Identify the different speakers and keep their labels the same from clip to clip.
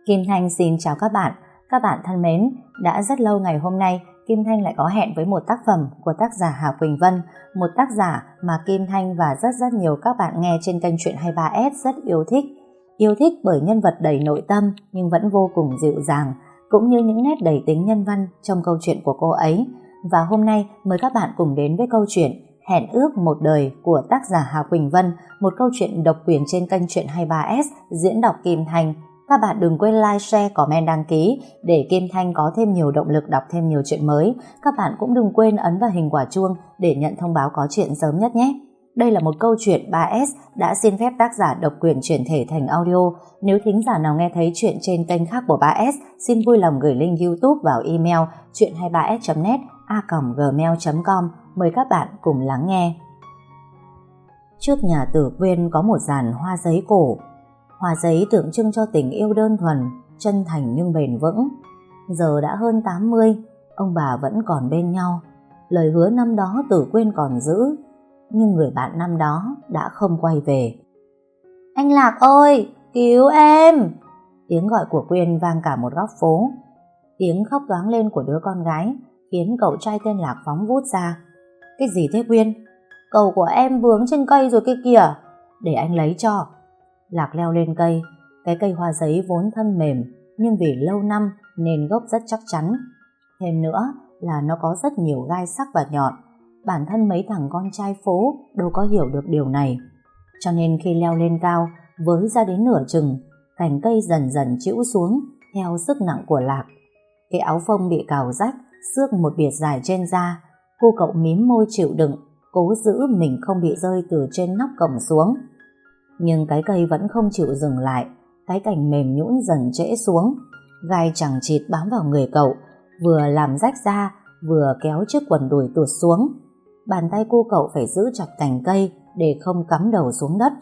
Speaker 1: Kim Thanh xin chào các bạn. Các bạn thân mến, đã rất lâu ngày hôm nay Kim Thanh lại có hẹn với một tác phẩm của tác giả Hà Quỳnh Vân, một tác giả mà Kim Thanh và rất nhiều các bạn nghe trên kênh Chuyện 23S rất yêu thích. Yêu thích bởi nhân vật đầy nội tâm nhưng vẫn vô cùng dịu dàng, cũng như những nét đầy tính nhân văn trong câu chuyện của cô ấy. Và hôm nay mời các bạn cùng đến với câu chuyện Hẹn ước một đời của tác giả Hà Quỳnh Vân, một câu chuyện độc quyền trên kênh Chuyện 23S diễn đọc Kim Thanh. Các bạn đừng quên like, share, comment, đăng ký để Kim Thanh có thêm nhiều động lực đọc thêm nhiều chuyện mới. Các bạn cũng đừng quên ấn vào hình quả chuông để nhận thông báo có chuyện sớm nhất nhé. Đây là một câu chuyện 3S đã xin phép tác giả độc quyền chuyển thể thành audio. Nếu thính giả nào nghe thấy chuyện trên kênh khác của 3S, xin vui lòng gửi link YouTube vào email chuyện23s.net@gmail.com. Mời các bạn cùng lắng nghe. Trước nhà Tử Quyên có một dàn hoa giấy cổ. Hoa giấy tượng trưng cho tình yêu đơn thuần, chân thành nhưng bền vững. Giờ đã hơn 80, ông bà vẫn còn bên nhau. Lời hứa năm đó Tử Quyên còn giữ, nhưng người bạn năm đó đã không quay về. Anh Lạc ơi, cứu em! Tiếng gọi của Quyên vang cả một góc phố. Tiếng khóc toáng lên của đứa con gái khiến cậu trai tên Lạc phóng vút ra. Cái gì thế Quyên? Cầu của em vướng trên cây rồi kia kìa. Để anh lấy cho. Lạc leo lên cây. Cái cây hoa giấy vốn thân mềm, nhưng vì lâu năm nên gốc rất chắc chắn. Thêm nữa là nó có rất nhiều gai sắc và nhọn. Bản thân mấy thằng con trai phố đâu có hiểu được điều này. Cho nên khi leo lên cao, với ra đến nửa chừng, cành cây dần dần chĩu xuống theo sức nặng của Lạc. Cái áo phông bị cào rách, xước một biệt dài trên da. Cô cậu mím môi chịu đựng, cố giữ mình không bị rơi từ trên nóc cổng xuống. Nhưng cái cây vẫn không chịu dừng lại. Cái cành mềm nhũn dần trễ xuống. Gai chằng chịt bám vào người cậu, vừa làm rách da, vừa kéo chiếc quần đùi tuột xuống. Bàn tay cô cậu phải giữ chặt cành cây để không cắm đầu xuống đất.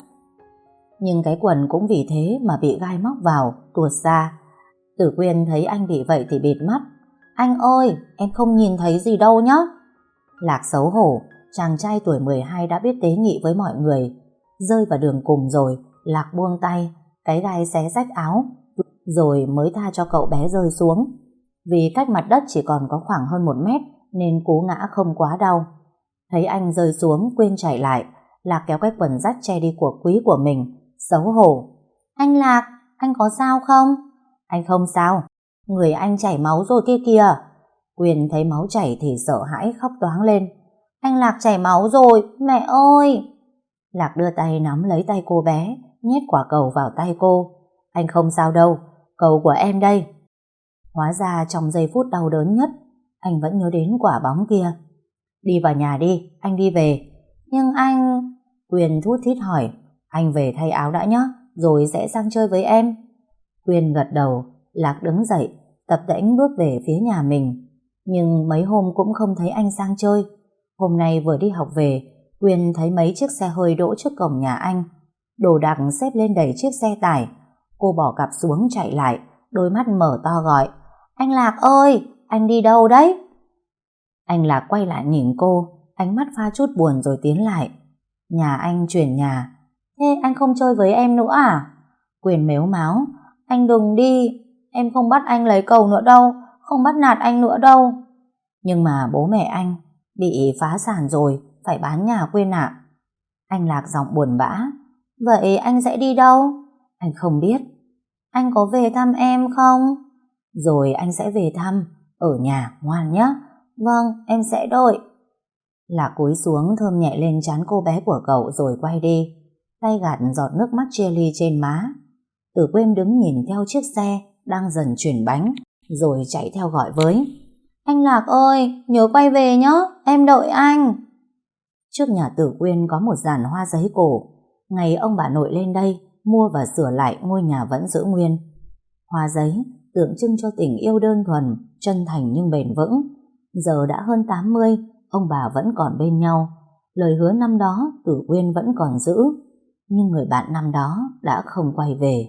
Speaker 1: Nhưng cái quần cũng vì thế mà bị gai móc vào, tuột ra. Tử Quyên thấy anh bị vậy thì bịt mắt. Anh ơi, em không nhìn thấy gì đâu nhá. Lạc xấu hổ, chàng trai tuổi 12 đã biết tế nhị với mọi người. Rơi vào đường cùng rồi, Lạc buông tay, cái gai xé rách áo, rồi mới tha cho cậu bé rơi xuống. Vì cách mặt đất chỉ còn có khoảng hơn 1 mét nên cú ngã không quá đau. Thấy anh rơi xuống, Quyên chạy lại. Lạc kéo cái quần rách che đi của quý của mình, xấu hổ. Anh Lạc, anh có sao không? Anh không sao, người anh chảy máu rồi kia kìa. Quyên thấy máu chảy thì sợ hãi khóc toáng lên. Anh Lạc chảy máu rồi, mẹ ơi! Lạc đưa tay nắm lấy tay cô bé, nhét quả cầu vào tay cô. Anh không sao đâu, cầu của em đây. Hóa ra trong giây phút đau đớn nhất, anh vẫn nhớ đến quả bóng kia. Đi vào nhà đi, anh đi về. Nhưng anh... Quyên thút thít hỏi. Anh về thay áo đã nhé, rồi sẽ sang chơi với em. Quyên gật đầu. Lạc đứng dậy, tập tễnh bước về phía nhà mình. Nhưng mấy hôm cũng không thấy anh sang chơi. Hôm nay vừa đi học về, Quyên thấy mấy chiếc xe hơi đỗ trước cổng nhà anh. Đồ đạc xếp lên đầy chiếc xe tải. Cô bỏ cặp xuống chạy lại, đôi mắt mở to gọi. Anh Lạc ơi, anh đi đâu đấy? Anh Lạc quay lại nhìn cô, ánh mắt pha chút buồn rồi tiến lại. Nhà anh chuyển nhà. Thế anh không chơi với em nữa à? Quyên mếu máo. Anh đừng đi, em không bắt anh lấy cầu nữa đâu, không bắt nạt anh nữa đâu. Nhưng mà bố mẹ anh bị phá sản rồi, phải bán nhà Quyên ạ. Anh Lạc giọng buồn bã. Vậy anh sẽ đi đâu? Anh không biết. Anh có về thăm em không? Rồi anh sẽ về thăm. Ở nhà ngoan nhé. Vâng, em sẽ đợi. Lạc cúi xuống thơm nhẹ lên trán cô bé của cậu rồi quay đi. Tay gạt giọt nước mắt chia ly trên má. Tử Quyên đứng nhìn theo chiếc xe đang dần chuyển bánh, rồi chạy theo gọi với. Anh Lạc ơi, nhớ quay về nhé, em đợi anh. Trước nhà Tử Quyên có một dàn hoa giấy cổ. Ngày ông bà nội lên đây mua và sửa lại, ngôi nhà vẫn giữ nguyên. Hoa giấy tượng trưng cho tình yêu đơn thuần, chân thành nhưng bền vững. Giờ đã hơn 80, ông bà vẫn còn bên nhau. Lời hứa năm đó Tử Quyên vẫn còn giữ, nhưng người bạn năm đó đã không quay về.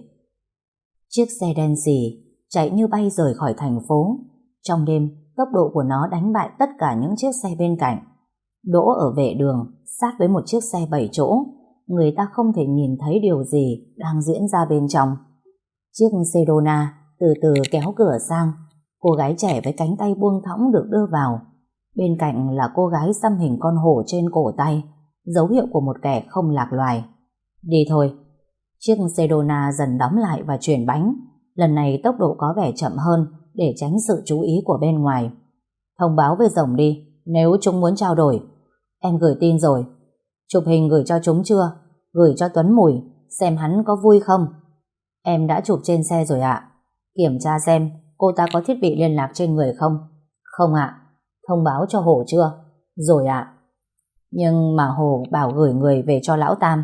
Speaker 1: Chiếc xe đen xì chạy như bay rời khỏi thành phố. Trong đêm, tốc độ của nó đánh bại tất cả những chiếc xe bên cạnh. Đỗ ở vệ đường, sát với một chiếc xe 7 chỗ, người ta không thể nhìn thấy điều gì đang diễn ra bên trong. Chiếc Sedona từ từ kéo cửa sang. Cô gái trẻ với cánh tay buông thõng được đưa vào. Bên cạnh là cô gái xăm hình con hổ trên cổ tay, dấu hiệu của một kẻ không lạc loài. Đi thôi. Chiếc Sedona dần đóng lại và chuyển bánh. Lần này tốc độ có vẻ chậm hơn để tránh sự chú ý của bên ngoài. Thông báo với rồng đi, nếu chúng muốn trao đổi. Em gửi tin rồi. Chụp hình gửi cho chúng chưa? Gửi cho Tuấn Mùi, xem hắn có vui không? Em đã chụp trên xe rồi ạ. Kiểm tra xem cô ta có thiết bị liên lạc trên người không? Không ạ. Thông báo cho Hổ chưa? Rồi ạ. Nhưng mà Hổ bảo gửi người về cho Lão Tam.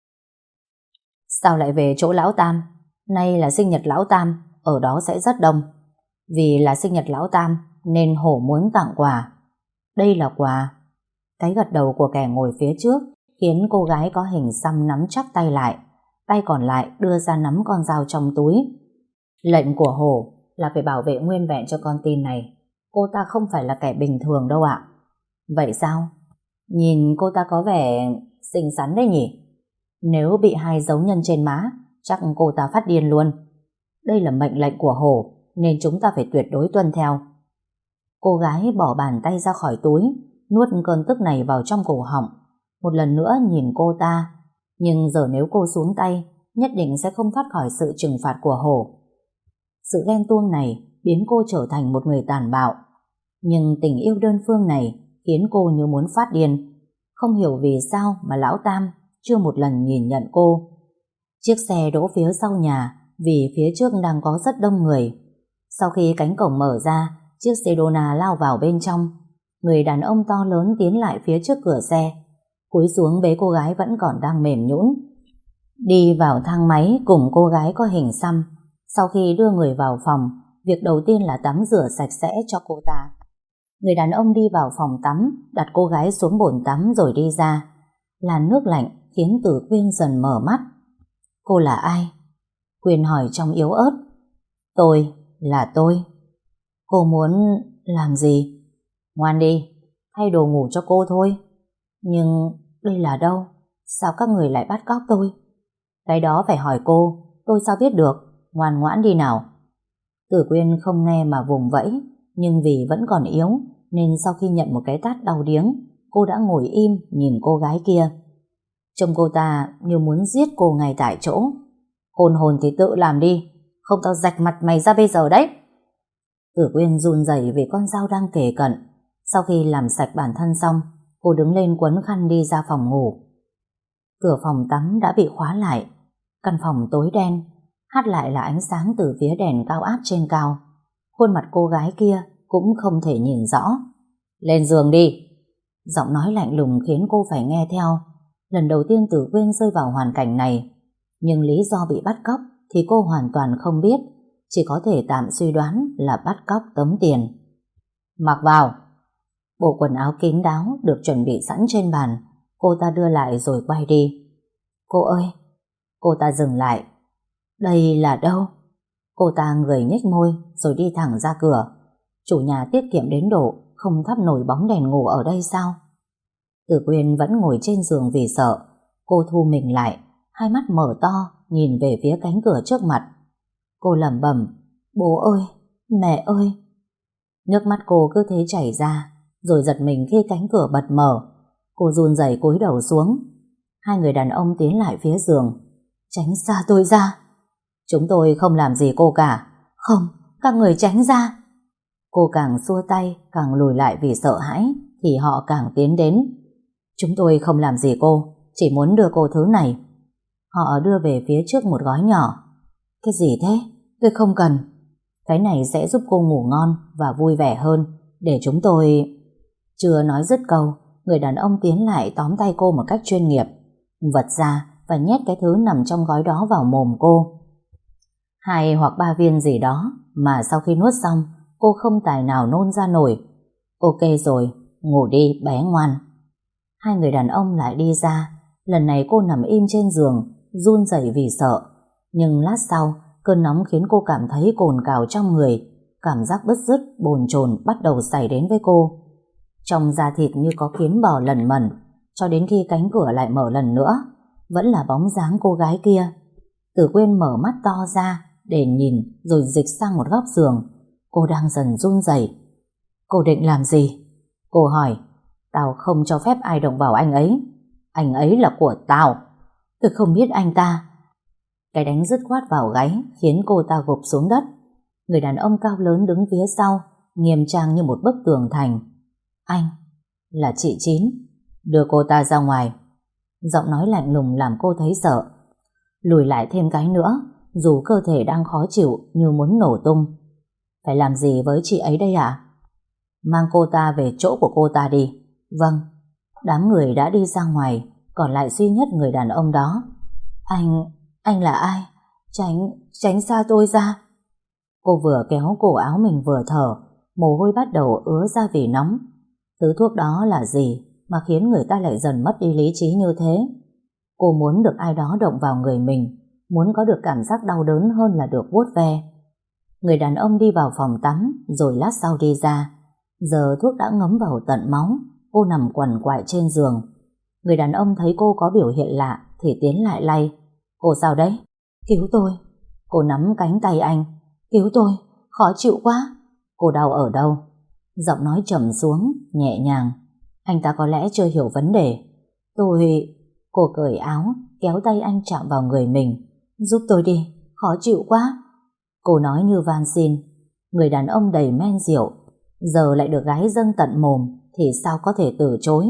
Speaker 1: Sao lại về chỗ Lão Tam? Nay là sinh nhật Lão Tam, ở đó sẽ rất đông. Vì là sinh nhật Lão Tam nên Hổ muốn tặng quà. Đây là quà. Cái gật đầu của kẻ ngồi phía trước khiến cô gái có hình xăm nắm chắc tay lại, tay còn lại đưa ra nắm con dao trong túi. Lệnh của Hổ là phải bảo vệ nguyên vẹn cho con tin này. Cô ta không phải là kẻ bình thường đâu ạ. Vậy sao? Nhìn cô ta có vẻ xinh xắn đấy nhỉ? Nếu bị 2 dấu nhân trên má, chắc cô ta phát điên luôn. Đây là mệnh lệnh của Hổ, nên chúng ta phải tuyệt đối tuân theo. Cô gái bỏ bàn tay ra khỏi túi, nuốt cơn tức này vào trong cổ họng. Một lần nữa nhìn cô ta, nhưng giờ nếu cô xuống tay, nhất định sẽ không thoát khỏi sự trừng phạt của Hổ. Sự ghen tuông này biến cô trở thành một người tàn bạo. Nhưng tình yêu đơn phương này khiến cô như muốn phát điên. Không hiểu vì sao mà Lão Tam chưa một lần nhìn nhận cô. Chiếc xe đỗ phía sau nhà vì phía trước đang có rất đông người. Sau khi cánh cổng mở ra, chiếc Sedona lao vào bên trong. Người đàn ông to lớn tiến lại phía trước cửa xe, cúi xuống bế cô gái vẫn còn đang mềm nhũn. Đi vào thang máy cùng cô gái có hình xăm. Sau khi đưa người vào phòng, việc đầu tiên là tắm rửa sạch sẽ cho cô ta. Người đàn ông đi vào phòng tắm, đặt cô gái xuống bồn tắm rồi đi ra. Làn nước lạnh khiến Tử Quyên dần mở mắt. Cô là ai? Quyên hỏi trong yếu ớt. Tôi là tôi. Cô muốn làm gì? Ngoan đi, thay đồ ngủ cho cô thôi. Nhưng đây là đâu? Sao các người lại bắt cóc tôi? Cái đó phải hỏi cô, tôi sao biết được? Ngoan ngoãn đi nào. Tử Quyên không nghe mà vùng vẫy, nhưng vì vẫn còn yếu nên sau khi nhận một cái tát đau điếng, cô đã ngồi im nhìn cô gái kia. Trông cô ta như muốn giết cô ngay tại chỗ. Hồn hồn thì tự làm đi, không tao rạch mặt mày ra bây giờ đấy. Tử Quyên run rẩy vì con dao đang kề cận. Sau khi làm sạch bản thân xong, cô đứng lên quấn khăn đi ra phòng ngủ. Cửa phòng tắm đã bị khóa lại. Căn phòng tối đen, hắt lại là ánh sáng từ phía đèn cao áp trên cao. Khuôn mặt cô gái kia cũng không thể nhìn rõ. Lên giường đi. Giọng nói lạnh lùng khiến cô phải nghe theo. Lần đầu tiên Tử Quyên rơi vào hoàn cảnh này. Nhưng lý do bị bắt cóc thì cô hoàn toàn không biết, chỉ có thể tạm suy đoán là bắt cóc tống tiền. Mặc vào. Bộ quần áo kín đáo được chuẩn bị sẵn trên bàn, cô ta đưa lại rồi quay đi. Cô ơi! Cô ta dừng lại. Đây là đâu? Cô ta người nhếch môi rồi đi thẳng ra cửa. Chủ nhà tiết kiệm đến độ không thắp nổi bóng đèn ngủ ở đây sao? Tử Quyên vẫn ngồi trên giường vì sợ. Cô thu mình lại, hai mắt mở to nhìn về phía cánh cửa trước mặt. Cô lẩm bẩm, bố ơi, mẹ ơi. Nước mắt cô cứ thế chảy ra, rồi giật mình khi cánh cửa bật mở. Cô run rẩy cúi đầu xuống. Hai người đàn ông tiến lại phía giường. Tránh xa tôi ra. Chúng tôi không làm gì cô cả. Không, các người tránh ra. Cô càng xua tay, càng lùi lại vì sợ hãi, thì họ càng tiến đến. Chúng tôi không làm gì cô, chỉ muốn đưa cô thứ này. Họ đưa về phía trước một gói nhỏ. Cái gì thế? Tôi không cần. Cái này sẽ giúp cô ngủ ngon và vui vẻ hơn. Để chúng tôi... Chưa nói dứt câu, người đàn ông tiến lại tóm tay cô một cách chuyên nghiệp, vật ra và nhét cái thứ nằm trong gói đó vào mồm cô. 2 hoặc 3 viên gì đó mà sau khi nuốt xong cô không tài nào nôn ra nổi. Ok rồi, ngủ đi bé ngoan. Hai người đàn ông lại đi ra. Lần này cô nằm im trên giường, run rẩy vì sợ. Nhưng lát sau, cơn nóng khiến cô cảm thấy cồn cào trong người. Cảm giác bứt rứt, bồn chồn bắt đầu xảy đến với cô. Trong da thịt như có kiến bò lẩn mẩn, cho đến khi cánh cửa lại mở lần nữa, vẫn là bóng dáng cô gái kia. Tử Quyên mở mắt to ra, để nhìn rồi dịch sang một góc giường. Cô đang dần run rẩy. Cô định làm gì? Cô hỏi. Tao không cho phép ai động vào anh ấy. Anh ấy là của tao. Tôi không biết anh ta. Cái đánh dứt khoát vào gáy khiến cô ta gục xuống đất. Người đàn ông cao lớn đứng phía sau, nghiêm trang như một bức tường thành. Anh, là chị Chín. Đưa cô ta ra ngoài. Giọng nói lạnh lùng làm cô thấy sợ. Lùi lại thêm cái nữa, dù cơ thể đang khó chịu như muốn nổ tung. Phải làm gì với chị ấy đây ạ? Mang cô ta về chỗ của cô ta đi. Vâng. Đám người đã đi ra ngoài, còn lại duy nhất người đàn ông đó. Anh là ai? Tránh xa tôi ra. Cô vừa kéo cổ áo mình vừa thở, mồ hôi bắt đầu ứa ra vì nóng. Thứ thuốc đó là gì mà khiến người ta lại dần mất đi lý trí như thế? Cô muốn được ai đó động vào người mình, muốn có được cảm giác đau đớn hơn là được vuốt ve. Người đàn ông đi vào phòng tắm, rồi lát sau đi ra. Giờ thuốc đã ngấm vào tận máu, cô nằm quằn quại trên giường. Người đàn ông thấy cô có biểu hiện lạ thì tiến lại lay. Cô sao đấy? Cứu tôi. Cô nắm cánh tay anh. Cứu tôi, khó chịu quá. Cô đau ở đâu? Giọng nói trầm xuống, nhẹ nhàng. Anh ta có lẽ chưa hiểu vấn đề. Cô cởi áo, kéo tay anh chạm vào người mình. Giúp tôi đi, khó chịu quá. Cô nói như van xin. Người đàn ông đầy men rượu, giờ lại được gái dâng tận mồm thì sao có thể từ chối.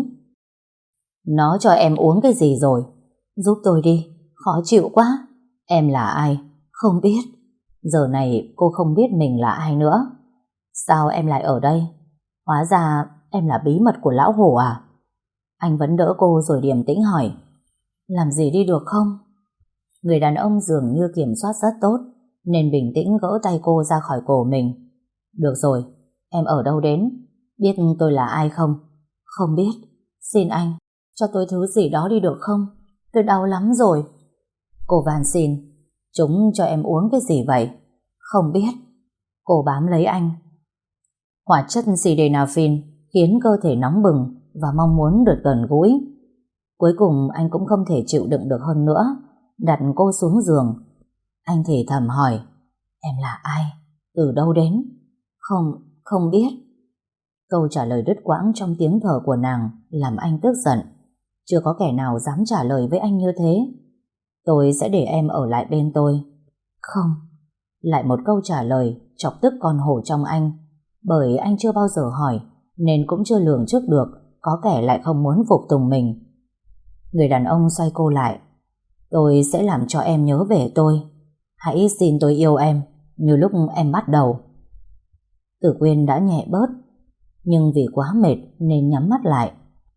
Speaker 1: Nó cho em uống cái gì rồi? Giúp tôi đi, khó chịu quá. Em là ai? Không biết. Giờ này cô không biết mình là ai nữa. Sao em lại ở đây? Hóa ra em là bí mật của lão hổ à? Anh vẫn đỡ cô rồi điềm tĩnh hỏi. Làm gì đi được không? Người đàn ông dường như kiểm soát rất tốt, nên bình tĩnh gỡ tay cô ra khỏi cổ mình. Được rồi, em ở đâu đến? Biết tôi là ai không? Không biết. Xin anh, cho tôi thứ gì đó đi được không? Tôi đau lắm rồi. Cô van xin. Chúng cho em uống cái gì vậy? Không biết. Cô bám lấy anh. Hoạt chất sildenafil khiến cơ thể nóng bừng và mong muốn được gần gũi. Cuối cùng anh cũng không thể chịu đựng được hơn nữa, đặt cô xuống giường. Anh thì thầm hỏi. Em là ai? Từ đâu đến? Không biết. Câu trả lời đứt quãng trong tiếng thở của nàng làm anh tức giận. Chưa có kẻ nào dám trả lời với anh như thế. Tôi sẽ để em ở lại bên tôi. Không. Lại một câu trả lời chọc tức con hổ trong anh. Bởi anh chưa bao giờ hỏi, nên cũng chưa lường trước được có kẻ lại không muốn phục tùng mình. Người đàn ông xoay cô lại. Tôi sẽ làm cho em nhớ về tôi. Hãy xin tôi yêu em như lúc em bắt đầu. Tử Quyên đã nhẹ bớt, nhưng vì quá mệt nên nhắm mắt lại.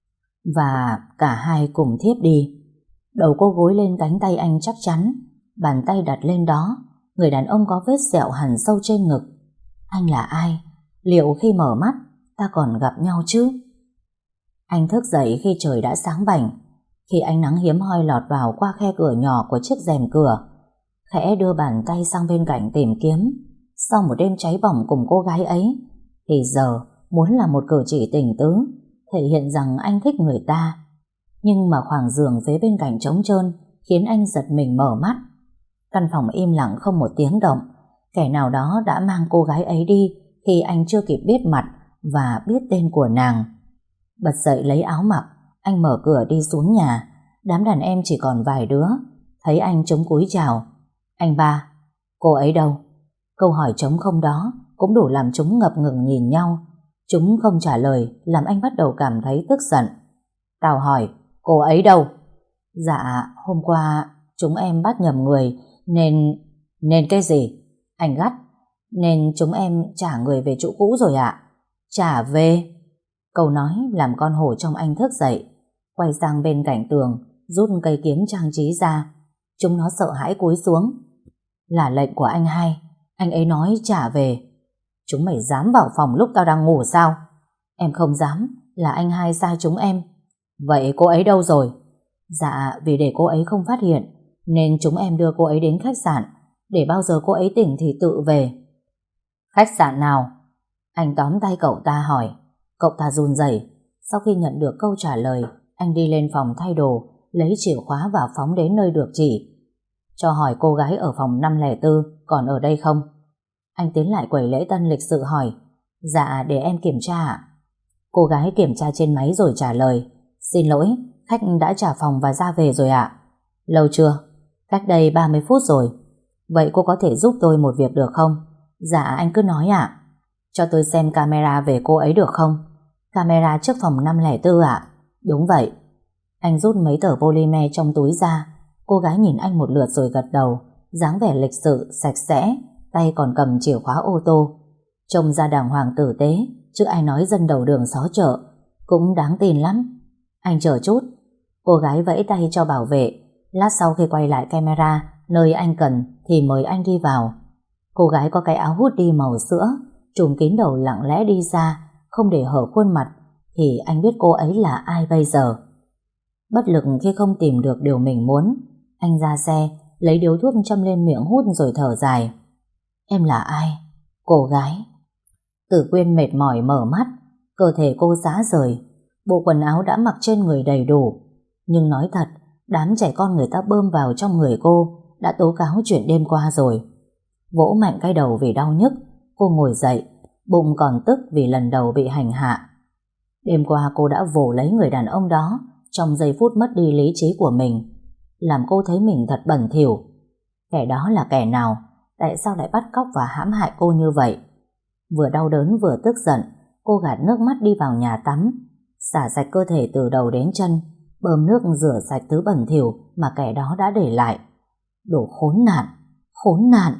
Speaker 1: Và cả hai cùng thiếp đi. Đầu cô gối lên cánh tay anh chắc chắn, bàn tay đặt lên đó. Người đàn ông có vết sẹo hằn sâu trên ngực. Anh là ai? Liệu khi mở mắt ta còn gặp nhau chứ? Anh thức dậy khi trời đã sáng bảnh, khi ánh nắng hiếm hoi lọt vào qua khe cửa nhỏ của chiếc rèm cửa. Khẽ đưa bàn tay sang bên cạnh tìm kiếm. Sau một đêm cháy bỏng cùng cô gái ấy, thì giờ muốn làm một cử chỉ tình tứ, thể hiện rằng anh thích người ta. Nhưng mà khoảng giường phía bên cạnh trống trơn khiến anh giật mình mở mắt. Căn phòng im lặng không một tiếng động. Kẻ nào đó đã mang cô gái ấy đi khi anh chưa kịp biết mặt và biết tên của nàng. Bật dậy lấy áo mặc, anh mở cửa đi xuống nhà. Đám đàn em chỉ còn vài đứa. Thấy anh chống cúi chào. Anh ba, cô ấy đâu? Câu hỏi trống không đó cũng đủ làm chúng ngập ngừng nhìn nhau. Chúng không trả lời làm anh bắt đầu cảm thấy tức giận. Tao hỏi, cô ấy đâu? Dạ, hôm qua chúng em bắt nhầm người nên cái gì? Anh gắt. Nên chúng em trả người về chỗ cũ rồi ạ. Trả về? Câu nói làm con hổ trong anh thức dậy, quay sang bên cạnh tường, rút cây kiếm trang trí ra. Chúng nó sợ hãi cúi xuống. Là lệnh của anh hai. Anh ấy nói trả về. Chúng mày dám vào phòng lúc tao đang ngủ sao? Em không dám, là anh hai sai chúng em. Vậy cô ấy đâu rồi? Dạ, vì để cô ấy không phát hiện nên chúng em đưa cô ấy đến khách sạn, để bao giờ cô ấy tỉnh thì tự về. Khách sạn nào? Anh tóm tay cậu ta hỏi. Cậu ta run rẩy. Sau khi nhận được câu trả lời, anh đi lên phòng thay đồ, lấy chìa khóa và phóng đến nơi được chỉ. cho hỏi cô gái ở phòng 504 còn ở đây không. Anh tiến lại quầy lễ tân lịch sự hỏi. Dạ, để em kiểm tra ạ. Cô gái kiểm tra trên máy rồi trả lời. Xin lỗi, khách đã trả phòng và ra về rồi ạ. Lâu chưa? Cách đây 30 phút rồi. Vậy cô có thể giúp tôi một việc được không? Dạ, anh cứ nói ạ. Cho tôi xem camera về cô ấy được không? Camera trước phòng 504 ạ. Đúng vậy. Anh rút mấy tờ polymer trong túi ra. Cô gái nhìn anh một lượt rồi gật đầu, dáng vẻ lịch sự, sạch sẽ, tay còn cầm chìa khóa ô tô. Trông ra đàng hoàng tử tế, chứ ai nói dân đầu đường xó chợ. Cũng đáng tin lắm. Anh chờ chút. Cô gái vẫy tay cho bảo vệ. Lát sau khi quay lại camera nơi anh cần thì mời anh đi vào. Cô gái có cái áo hoodie màu sữa, trùm kín đầu lặng lẽ đi ra, không để hở khuôn mặt, thì anh biết cô ấy là ai bây giờ. Bất lực khi không tìm được điều mình muốn, anh ra xe, lấy điếu thuốc châm lên miệng hút rồi thở dài. Em là ai? Cô gái. Tử Quyên mệt mỏi mở mắt, cơ thể cô rã rời, bộ quần áo đã mặc trên người đầy đủ. Nhưng nói thật, đám trẻ con người ta bơm vào trong người cô đã tố cáo chuyện đêm qua rồi. Vỗ mạnh cái đầu vì đau nhức, cô ngồi dậy, bụng còn tức vì lần đầu bị hành hạ. Đêm qua cô đã vồ lấy người đàn ông đó trong giây phút mất đi lý trí của mình, làm cô thấy mình thật bẩn thỉu. Kẻ đó là kẻ nào? Tại sao lại bắt cóc và hãm hại cô như vậy? Vừa đau đớn vừa tức giận, cô gạt nước mắt đi vào nhà tắm, xả sạch cơ thể từ đầu đến chân, bơm nước rửa sạch thứ bẩn thỉu mà kẻ đó đã để lại. Đồ khốn nạn, khốn nạn!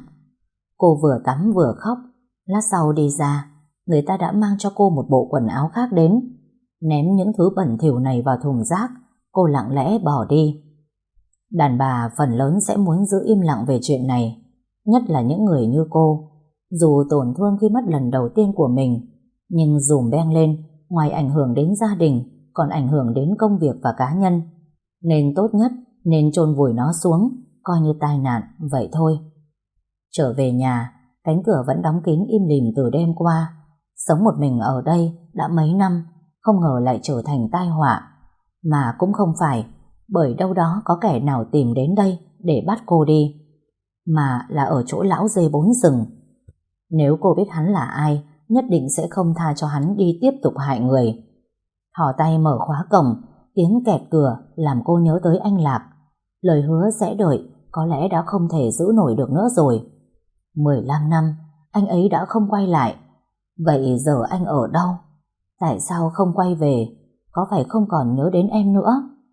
Speaker 1: Cô vừa tắm vừa khóc. Lát sau đi ra, người ta đã mang cho cô một bộ quần áo khác đến. Ném những thứ bẩn thỉu này vào thùng rác, cô lặng lẽ bỏ đi. Đàn bà phần lớn sẽ muốn giữ im lặng về chuyện này, nhất là những người như cô. Dù tổn thương khi mất lần đầu tiên của mình, nhưng dùm beng lên, ngoài ảnh hưởng đến gia đình, còn ảnh hưởng đến công việc và cá nhân. Nên tốt nhất nên chôn vùi nó xuống, coi như tai nạn vậy thôi. Trở về nhà, cánh cửa vẫn đóng kín im lìm từ đêm qua. Sống một mình ở đây đã mấy năm, không ngờ lại trở thành tai họa. Mà cũng không phải, bởi đâu đó có kẻ nào tìm đến đây để bắt cô đi, mà là ở chỗ lão dê bốn rừng. Nếu cô biết hắn là ai, nhất định sẽ không tha cho hắn đi tiếp tục hại người. Thò tay mở khóa cổng, tiếng kẹt cửa làm cô nhớ tới anh Lạc. Lời hứa sẽ đợi có lẽ đã không thể giữ nổi được nữa rồi. 15 năm, anh ấy đã không quay lại. Vậy giờ anh ở đâu? Tại sao không quay về? Có phải không còn nhớ đến em nữa?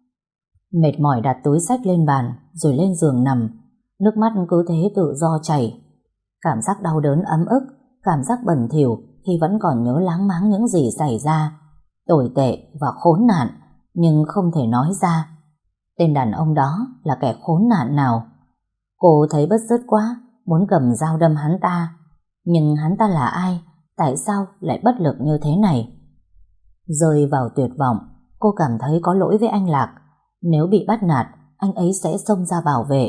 Speaker 1: Mệt mỏi đặt túi xách lên bàn, rồi lên giường nằm. Nước mắt cứ thế tự do chảy. Cảm giác đau đớn ấm ức, cảm giác bẩn thỉu khi vẫn còn nhớ láng máng những gì xảy ra. Tồi tệ và khốn nạn, nhưng không thể nói ra. Tên đàn ông đó là kẻ khốn nạn nào? Cô thấy bứt rứt quá, muốn cầm dao đâm hắn ta. Nhưng hắn ta là ai? Tại sao lại bất lực như thế này? Rơi vào tuyệt vọng, cô cảm thấy có lỗi với anh Lạc. Nếu bị bắt nạt, anh ấy sẽ xông ra bảo vệ.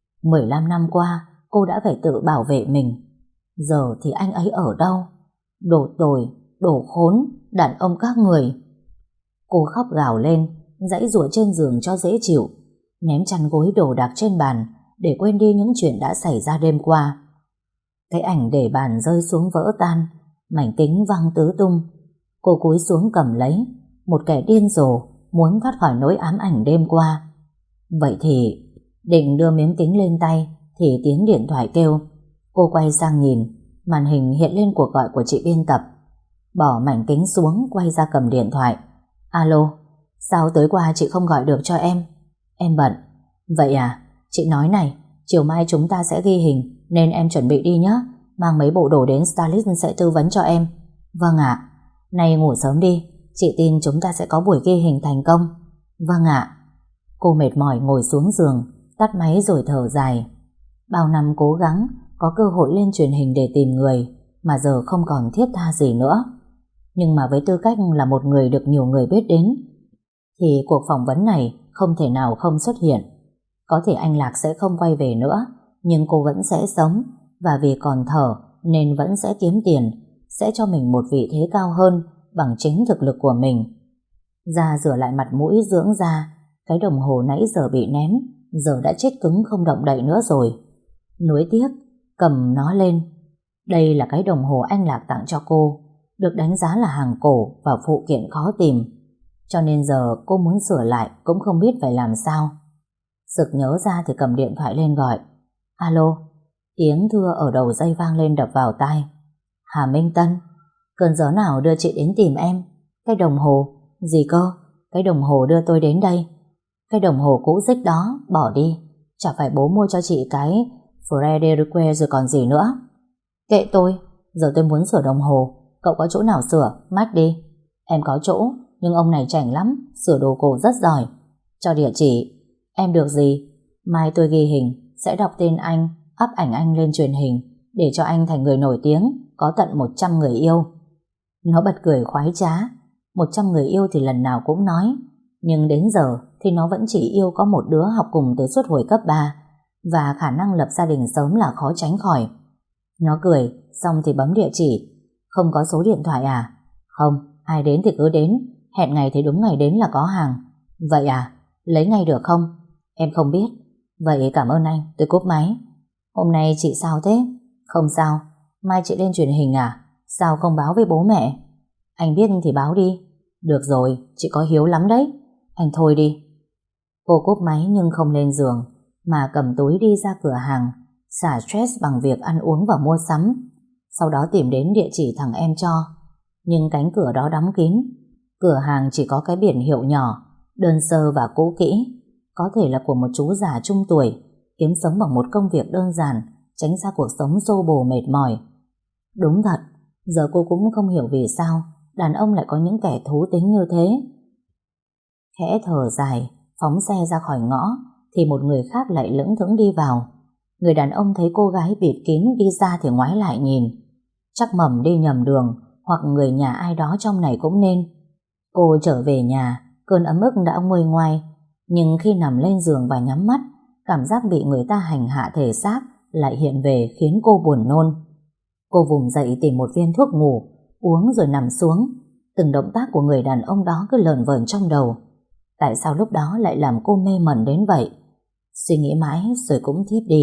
Speaker 1: 15 năm qua, cô đã phải tự bảo vệ mình. Giờ thì anh ấy ở đâu? Đồ tồi, đồ khốn, đàn ông các người. Cô khóc gào lên, giãy giụa trên giường cho dễ chịu, ném chăn gối đồ đạc trên bàn để quên đi những chuyện đã xảy ra đêm qua. Cái ảnh để bàn rơi xuống vỡ tan, mảnh kính văng tứ tung. Cô cúi xuống cầm lấy, một kẻ điên rồ muốn thoát khỏi nỗi ám ảnh đêm qua. Vậy thì định đưa miếng kính lên tay thì tiếng điện thoại kêu. Cô quay sang nhìn, màn hình hiện lên cuộc gọi của chị biên tập. Bỏ mảnh kính xuống, quay ra cầm điện thoại. Alo, sao tối qua chị không gọi được cho em? Em bận. Vậy à, chị nói này, chiều mai chúng ta sẽ ghi hình, nên em chuẩn bị đi nhé. Mang mấy bộ đồ đến, stylist sẽ tư vấn cho em. Vâng ạ. Nay ngủ sớm đi, chị tin chúng ta sẽ có buổi ghi hình thành công. Vâng ạ. Cô mệt mỏi ngồi xuống giường, tắt máy rồi thở dài. Bao năm cố gắng, có cơ hội lên truyền hình để tìm người, mà giờ không còn thiết tha gì nữa. Nhưng mà với tư cách là một người được nhiều người biết đến, thì cuộc phỏng vấn này không thể nào không xuất hiện. Có thể anh Lạc sẽ không quay về nữa, nhưng cô vẫn sẽ sống, và vì còn thở nên vẫn sẽ kiếm tiền, sẽ cho mình một vị thế cao hơn bằng chính thực lực của mình. Ra rửa lại mặt mũi dưỡng da, cái đồng hồ nãy giờ bị ném giờ đã chết cứng không động đậy nữa rồi. Nuối tiếc, cầm nó lên. Đây là cái đồng hồ anh Lạc tặng cho cô, được đánh giá là hàng cổ và phụ kiện khó tìm. Cho nên giờ cô muốn sửa lại cũng không biết phải làm sao. Sực nhớ ra thì cầm điện thoại lên gọi. Alo. Tiếng thưa ở đầu dây vang lên đập vào tai. Hà Minh Tân, cơn gió nào đưa chị đến tìm em? Cái đồng hồ? Gì cơ? Cái đồng hồ đưa tôi đến đây. Cái đồng hồ cũ rích đó, bỏ đi. Chả phải bố mua cho chị cái Frederique rồi còn gì nữa. Kệ tôi, giờ tôi muốn sửa đồng hồ. Cậu có chỗ nào sửa, mách đi. Em có chỗ, nhưng ông này chảnh lắm, sửa đồ cổ rất giỏi. Cho địa chỉ. Em được gì? Mai tôi ghi hình, sẽ đọc tên anh, up ảnh anh lên truyền hình, để cho anh thành người nổi tiếng, có tận 100 người yêu. Nó bật cười khoái trá. 100 người yêu thì lần nào cũng nói, nhưng đến giờ thì nó vẫn chỉ yêu có một đứa học cùng từ suốt hồi cấp 3, và khả năng lập gia đình sớm là khó tránh khỏi. Nó cười, xong thì bấm địa chỉ. Không có số điện thoại à? Không, ai đến thì cứ đến, hẹn ngày thì đúng ngày đến là có hàng. Vậy à? Lấy ngay được không? Em không biết. Vậy cảm ơn anh, tôi cúp máy. Hôm nay chị sao thế? Không sao. Mai chị lên truyền hình à? Sao không báo với bố mẹ? Anh biết thì báo đi. Được rồi, chị có hiếu lắm đấy. Anh thôi đi. Cô cúp máy nhưng không lên giường, mà cầm túi đi ra cửa hàng, xả stress bằng việc ăn uống và mua sắm. Sau đó tìm đến địa chỉ thằng em cho. Nhưng cánh cửa đó đóng kín. Cửa hàng chỉ có cái biển hiệu nhỏ, đơn sơ và cũ kỹ, có thể là của một chú già trung tuổi, kiếm sống bằng một công việc đơn giản, tránh xa cuộc sống xô bồ mệt mỏi. Đúng thật, giờ cô cũng không hiểu vì sao đàn ông lại có những kẻ thú tính như thế. Khẽ thở dài, phóng xe ra khỏi ngõ, thì một người khác lại lững thững đi vào. Người đàn ông thấy cô gái bịt kín đi ra thì ngoái lại nhìn. Chắc mầm đi nhầm đường, hoặc người nhà ai đó trong này cũng nên. Cô trở về nhà, cơn ấm ức đã nguôi ngoai, nhưng khi nằm lên giường và nhắm mắt, cảm giác bị người ta hành hạ thể xác lại hiện về khiến cô buồn nôn. Cô vùng dậy tìm một viên thuốc ngủ, uống rồi nằm xuống. Từng động tác của người đàn ông đó cứ lờn vờn trong đầu. Tại sao lúc đó lại làm cô mê mẩn đến vậy? Suy nghĩ mãi rồi cũng thiếp đi.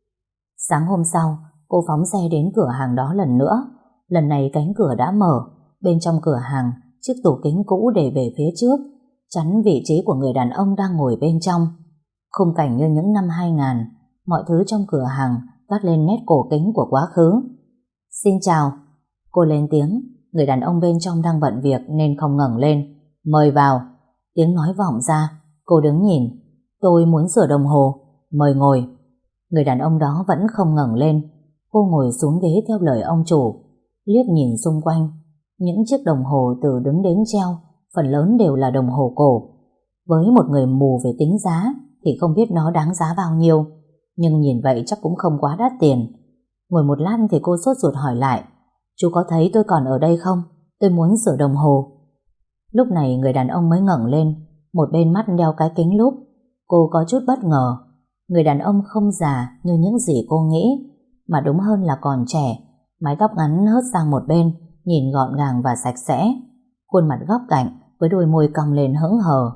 Speaker 1: Sáng hôm sau, cô phóng xe đến cửa hàng đó lần nữa. Lần này cánh cửa đã mở. Bên trong cửa hàng, chiếc tủ kính cũ để về phía trước, chắn vị trí của người đàn ông đang ngồi bên trong. Khung cảnh như những năm 2000, mọi thứ trong cửa hàng toát lên nét cổ kính của quá khứ. Xin chào. Cô lên tiếng. Người đàn ông bên trong đang bận việc nên không ngẩng lên. Mời vào. Tiếng nói vọng ra. Cô đứng nhìn. Tôi muốn sửa đồng hồ. Mời ngồi. Người đàn ông đó vẫn không ngẩng lên. Cô ngồi xuống ghế theo lời ông chủ, liếc nhìn xung quanh. Những chiếc đồng hồ từ đứng đến treo phần lớn đều là đồng hồ cổ. Với một người mù về tính giá thì không biết nó đáng giá bao nhiêu, nhưng nhìn vậy chắc cũng không quá đắt tiền. Ngồi một lát thì cô sốt ruột hỏi lại. Chú có thấy tôi còn ở đây không? Tôi muốn sửa đồng hồ. Lúc này người đàn ông mới ngẩng lên, một bên mắt đeo cái kính lúp. Cô có chút bất ngờ. Người đàn ông không già như những gì cô nghĩ, mà đúng hơn là còn trẻ. Mái tóc ngắn hớt sang một bên, nhìn gọn gàng và sạch sẽ. Khuôn mặt góc cạnh với đôi môi cong lên hững hờ.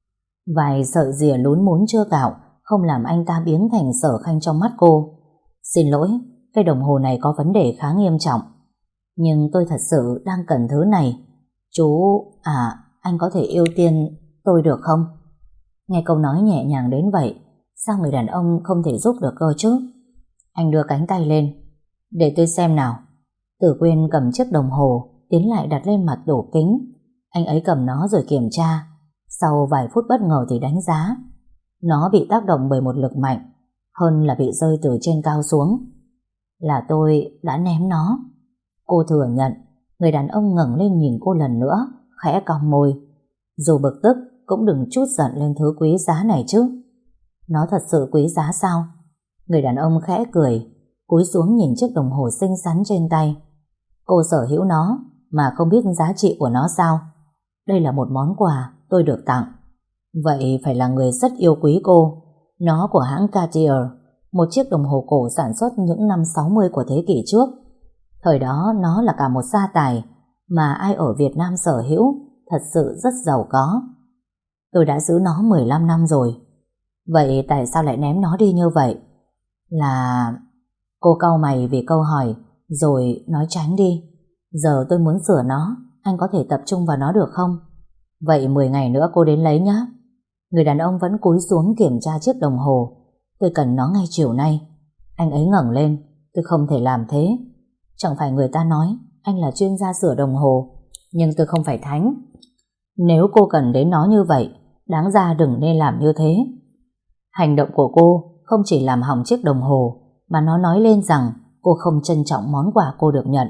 Speaker 1: Vài sợi rìa lún mún chưa cạo không làm anh ta biến thành Sở Khanh trong mắt cô. Xin lỗi, cái đồng hồ này có vấn đề khá nghiêm trọng, nhưng tôi thật sự đang cần thứ này. Chú, anh có thể ưu tiên tôi được không? Nghe câu nói nhẹ nhàng đến vậy, sao người đàn ông không thể giúp được cơ chứ? Anh đưa cánh tay lên. Để tôi xem nào. Tử Quyên cầm chiếc đồng hồ tiến lại đặt lên mặt tủ kính. Anh ấy cầm nó rồi kiểm tra. Sau vài phút bất ngờ thì đánh giá. Nó bị tác động bởi một lực mạnh, hơn là bị rơi từ trên cao xuống. Là tôi đã ném nó. Cô thừa nhận. Người đàn ông ngẩng lên nhìn cô lần nữa, khẽ cong môi. Dù bực tức cũng đừng trút giận lên thứ quý giá này chứ. Nó thật sự quý giá sao? Người đàn ông khẽ cười, cúi xuống nhìn chiếc đồng hồ xinh xắn trên tay. Cô sở hữu nó mà không biết giá trị của nó sao? Đây là một món quà tôi được tặng. Vậy phải là người rất yêu quý cô. Nó của hãng Cartier, một chiếc đồng hồ cổ sản xuất những năm 60 của thế kỷ trước. Thời đó nó là cả một gia tài mà ai ở Việt Nam sở hữu thật sự rất giàu có. Tôi đã giữ nó 15 năm rồi. Vậy tại sao lại ném nó đi như vậy? Là... Cô cau mày vì câu hỏi, rồi nói tránh đi. Giờ tôi muốn sửa nó, anh có thể tập trung vào nó được không? Vậy 10 ngày nữa cô đến lấy nhé. Người đàn ông vẫn cúi xuống kiểm tra chiếc đồng hồ. Tôi cần nó ngay chiều nay. Anh ấy ngẩng lên. Tôi không thể làm thế. Chẳng phải người ta nói anh là chuyên gia sửa đồng hồ, nhưng tôi không phải thánh. Nếu cô cần đến nó như vậy, đáng ra đừng nên làm như thế. Hành động của cô không chỉ làm hỏng chiếc đồng hồ, mà nó nói lên rằng cô không trân trọng món quà cô được nhận.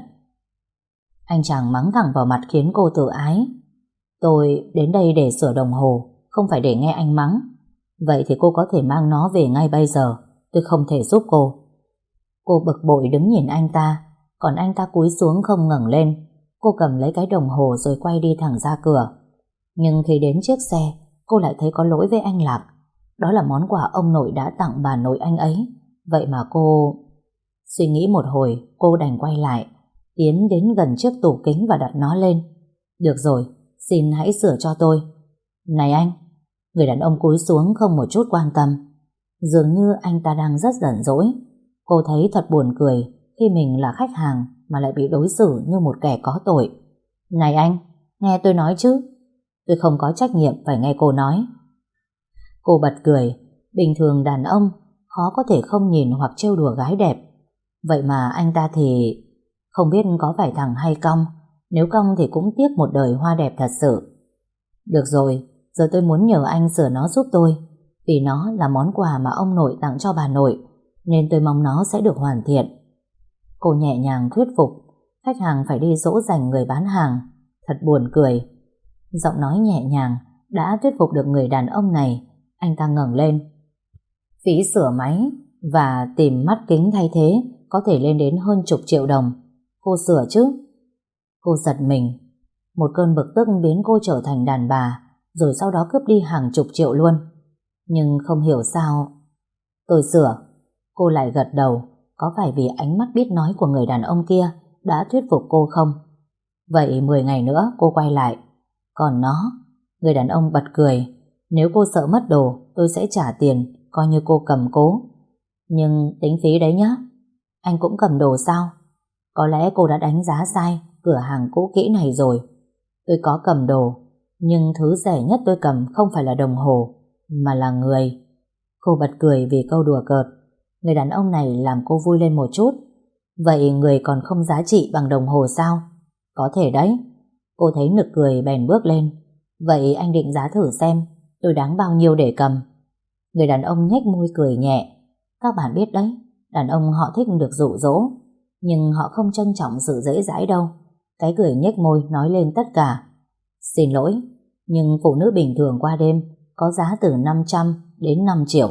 Speaker 1: Anh chàng mắng thẳng vào mặt khiến cô tự ái. Tôi đến đây để sửa đồng hồ, không phải để nghe anh mắng. Vậy thì cô có thể mang nó về ngay bây giờ. Tôi không thể giúp cô. Cô bực bội đứng nhìn anh ta, còn anh ta cúi xuống không ngẩng lên. Cô cầm lấy cái đồng hồ rồi quay đi thẳng ra cửa. Nhưng khi đến chiếc xe, cô lại thấy có lỗi với anh Lạc. Đó là món quà ông nội đã tặng bà nội anh ấy. Vậy mà cô... Suy nghĩ một hồi, cô đành quay lại, tiến đến gần chiếc tủ kính và đặt nó lên. Được rồi, xin hãy sửa cho tôi. Này anh! Người đàn ông cúi xuống không một chút quan tâm. Dường như anh ta đang rất giận dỗi. Cô thấy thật buồn cười khi mình là khách hàng mà lại bị đối xử như một kẻ có tội. Này anh! Nghe tôi nói chứ. Tôi không có trách nhiệm phải nghe cô nói. Cô bật cười. Bình thường đàn ông khó có thể không nhìn hoặc trêu đùa gái đẹp. Vậy mà anh ta thì... Không biết có phải thẳng hay cong. Nếu cong thì cũng tiếc một đời hoa đẹp thật sự. Được rồi, giờ tôi muốn nhờ anh sửa nó giúp tôi. Vì nó là món quà mà ông nội tặng cho bà nội, nên tôi mong nó sẽ được hoàn thiện. Cô nhẹ nhàng thuyết phục. Khách hàng phải đi dỗ dành người bán hàng. Thật buồn cười. Giọng nói nhẹ nhàng đã thuyết phục được người đàn ông này. Anh ta ngẩng lên. Phí sửa máy và tìm mắt kính thay thế có thể lên đến hơn chục triệu đồng. Cô sửa chứ? Cô giật mình. Một cơn bực tức biến cô trở thành đàn bà, rồi sau đó cướp đi hàng chục triệu luôn. Nhưng không hiểu sao... Tôi sửa. Cô lại gật đầu. Có phải vì ánh mắt biết nói của người đàn ông kia đã thuyết phục cô không? Vậy 10 ngày nữa cô quay lại. Còn nó... Người đàn ông bật cười. Nếu cô sợ mất đồ, tôi sẽ trả tiền, coi như cô cầm cố. Nhưng tính phí đấy nhá. Anh cũng cầm đồ sao? Có lẽ cô đã đánh giá sai cửa hàng cũ kỹ này rồi. Tôi có cầm đồ, nhưng thứ rẻ nhất tôi cầm không phải là đồng hồ, mà là người. Cô bật cười vì câu đùa cợt. Người đàn ông này làm cô vui lên một chút. Vậy người còn không giá trị bằng đồng hồ sao? Có thể đấy. Cô thấy nực cười bèn bước lên. Vậy anh định giá thử xem tôi đáng bao nhiêu để cầm? Người đàn ông nhếch môi cười nhẹ. Các bạn biết đấy, đàn ông họ thích được dụ dỗ, nhưng họ không trân trọng sự dễ dãi đâu. Cái cười nhếch môi nói lên tất cả. Xin lỗi, nhưng phụ nữ bình thường qua đêm có giá từ 500 đến 5 triệu.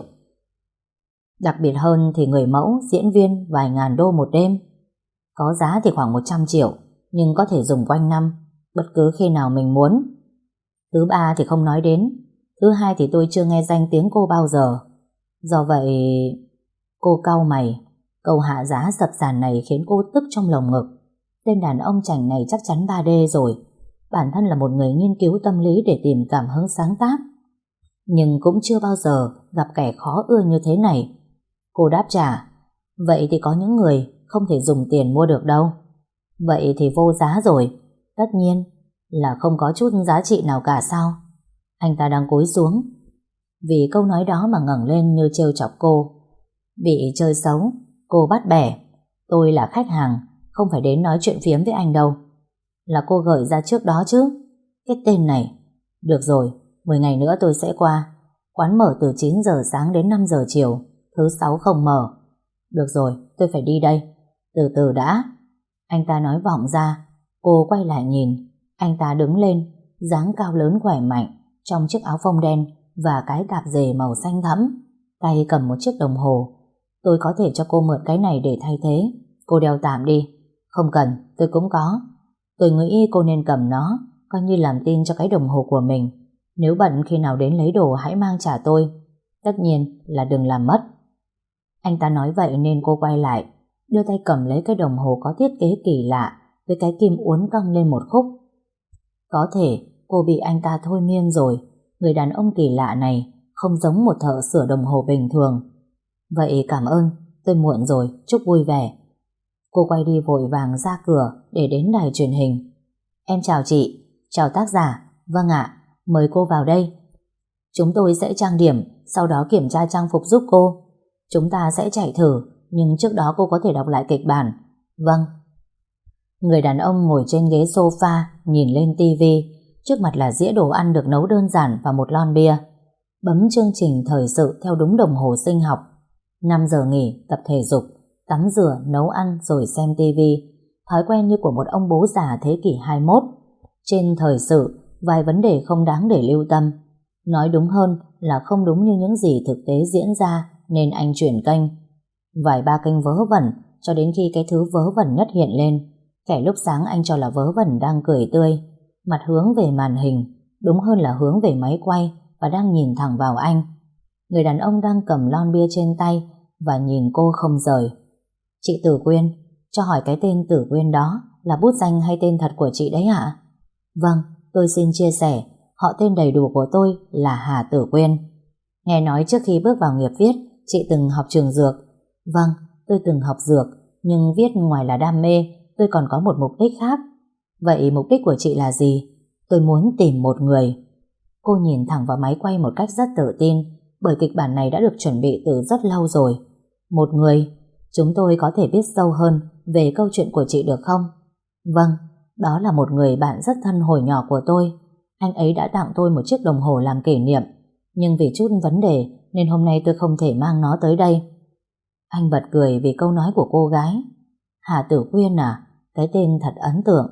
Speaker 1: Đặc biệt hơn thì người mẫu, diễn viên vài ngàn đô một đêm. Có giá thì khoảng 100 triệu, nhưng có thể dùng quanh năm, bất cứ khi nào mình muốn. Thứ ba thì không nói đến. Thứ hai thì tôi chưa nghe danh tiếng cô bao giờ. Do vậy... Cô cau mày. Câu hạ giá sập sàn này khiến cô tức trong lồng ngực. Tên đàn ông chảnh này chắc chắn 3D rồi. Bản thân là một người nghiên cứu tâm lý để tìm cảm hứng sáng tác, nhưng cũng chưa bao giờ gặp kẻ khó ưa như thế này. Cô đáp trả. Vậy thì có những người không thể dùng tiền mua được đâu. Vậy thì vô giá rồi. Tất nhiên là không có chút giá trị nào cả sao? Anh ta đang cúi xuống. Vì câu nói đó mà ngẩng lên như trêu chọc cô. Bị chơi xấu, cô bắt bẻ. Tôi là khách hàng, không phải đến nói chuyện phiếm với anh đâu. Là cô gợi ra trước đó chứ? Cái tên này. Được rồi, 10 ngày nữa tôi sẽ qua. Quán mở từ 9 giờ sáng đến 5 giờ chiều. Thứ 6 không mở. Được rồi, tôi phải đi đây. Từ từ đã. Anh ta nói vọng ra. Cô quay lại nhìn. Anh ta đứng lên, dáng cao lớn khỏe mạnh, trong chiếc áo phông đen và cái cạp dề màu xanh thẫm. Tay cầm một chiếc đồng hồ. Tôi có thể cho cô mượn cái này để thay thế. Cô đeo tạm đi. Không cần, tôi cũng có. Tôi nghĩ cô nên cầm nó, coi như làm tin cho cái đồng hồ của mình. Nếu bận khi nào đến lấy đồ hãy mang trả tôi. Tất nhiên là đừng làm mất. Anh ta nói vậy nên cô quay lại, đưa tay cầm lấy cái đồng hồ có thiết kế kỳ lạ với cái kim uốn cong lên một khúc. Có thể cô bị anh ta thôi miên rồi. Người đàn ông kỳ lạ này không giống một thợ sửa đồng hồ bình thường. Vậy cảm ơn, tôi muộn rồi, chúc vui vẻ. Cô quay đi vội vàng ra cửa để đến đài truyền hình. Em chào chị, chào tác giả. Vâng ạ, mời cô vào đây. Chúng tôi sẽ trang điểm, sau đó kiểm tra trang phục giúp cô. Chúng ta sẽ chạy thử, nhưng trước đó cô có thể đọc lại kịch bản. Vâng. Người đàn ông ngồi trên ghế sofa, nhìn lên tivi. Trước mặt là dĩa đồ ăn được nấu đơn giản và một lon bia. Bấm chương trình thời sự theo đúng đồng hồ sinh học. 5 giờ nghỉ, tập thể dục, tắm rửa, nấu ăn rồi xem tivi. Thói quen như của một ông bố già thế kỷ 21. Trên thời sự, vài vấn đề không đáng để lưu tâm. Nói đúng hơn là không đúng như những gì thực tế diễn ra, nên anh chuyển kênh. Vài ba kênh vớ vẩn cho đến khi cái thứ vớ vẩn nhất hiện lên. Kẻ lúc sáng anh cho là vớ vẩn đang cười tươi, mặt hướng về màn hình, đúng hơn là hướng về máy quay, và đang nhìn thẳng vào anh. Người đàn ông đang cầm lon bia trên tay và nhìn cô không rời. Chị Tử Quyên, cho hỏi cái tên Tử Quyên đó là bút danh hay tên thật của chị đấy hả? Vâng, tôi xin chia sẻ, họ tên đầy đủ của tôi là Hà Tử Quyên. Nghe nói trước khi bước vào nghiệp viết, chị từng học trường dược. Vâng, tôi từng học dược, nhưng viết ngoài là đam mê, tôi còn có một mục đích khác. Vậy mục đích của chị là gì? Tôi muốn tìm một người. Cô nhìn thẳng vào máy quay một cách rất tự tin, bởi kịch bản này đã được chuẩn bị từ rất lâu rồi. Một người, chúng tôi có thể biết sâu hơn về câu chuyện của chị được không? Vâng, đó là một người bạn rất thân hồi nhỏ của tôi. Anh ấy đã tặng tôi một chiếc đồng hồ làm kỷ niệm, nhưng vì chút vấn đề nên hôm nay tôi không thể mang nó tới đây. Anh bật cười vì câu nói của cô gái. Hà Tử Quyên à, cái tên thật ấn tượng.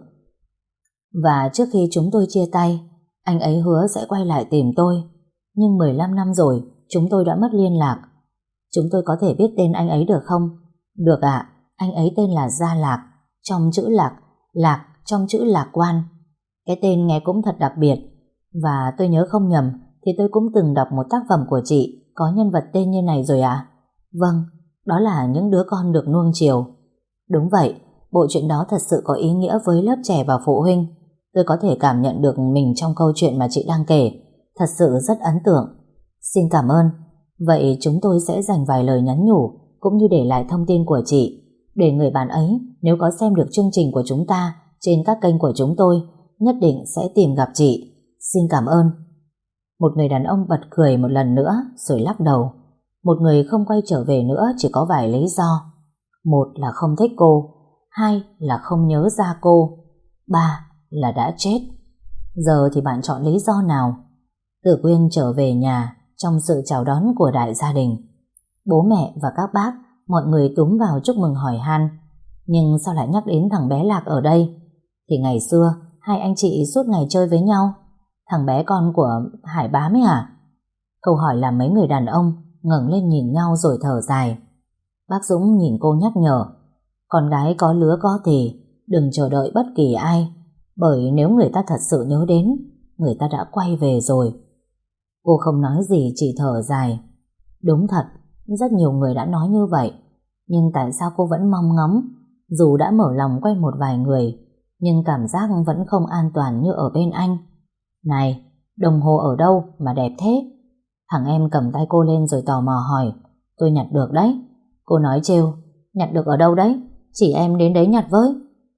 Speaker 1: Và trước khi chúng tôi chia tay, anh ấy hứa sẽ quay lại tìm tôi. Nhưng 15 năm rồi, chúng tôi đã mất liên lạc. Chúng tôi có thể biết tên anh ấy được không? Được ạ, anh ấy tên là Gia Lạc, trong chữ lạc, lạc trong chữ lạc quan. Cái tên nghe cũng thật đặc biệt. Và tôi nhớ không nhầm thì tôi cũng từng đọc một tác phẩm của chị có nhân vật tên như này rồi ạ. Vâng, đó là Những đứa con được nuông chiều. Đúng vậy, bộ truyện đó thật sự có ý nghĩa với lớp trẻ và phụ huynh. Tôi có thể cảm nhận được mình trong câu chuyện mà chị đang kể. Thật sự rất ấn tượng. Xin cảm ơn. Vậy chúng tôi sẽ dành vài lời nhắn nhủ cũng như để lại thông tin của chị, để người bạn ấy nếu có xem được chương trình của chúng ta trên các kênh của chúng tôi nhất định sẽ tìm gặp chị. Xin cảm ơn. Một người đàn ông bật cười một lần nữa rồi lắc đầu. Một người không quay trở về nữa chỉ có vài lý do. Một là không thích cô, hai là không nhớ ra cô, ba là đã chết. Giờ thì bạn chọn lý do nào? Tử Quyên trở về nhà trong sự chào đón của đại gia đình. Bố mẹ và các bác, mọi người túm vào chúc mừng hỏi han. Nhưng sao lại nhắc đến thằng bé Lạc ở đây? Thì ngày xưa hai anh chị suốt ngày chơi với nhau. Thằng bé con của Hải Bám ấy à? Câu hỏi làm mấy người đàn ông ngẩng lên nhìn nhau rồi thở dài. Bác Dũng nhìn cô nhắc nhở. Con gái có lứa có thì đừng chờ đợi bất kỳ ai, bởi nếu người ta thật sự nhớ đến, người ta đã quay về rồi. Cô không nói gì, chỉ thở dài. Đúng thật, rất nhiều người đã nói như vậy, nhưng tại sao cô vẫn mong ngóng? Dù đã mở lòng quen một vài người, nhưng cảm giác vẫn không an toàn như ở bên anh. Này, đồng hồ ở đâu mà đẹp thế? Thằng em cầm tay cô lên rồi tò mò hỏi. Tôi nhặt được đấy. Cô nói trêu. Nhặt được ở đâu đấy? Chỉ em đến đấy nhặt với.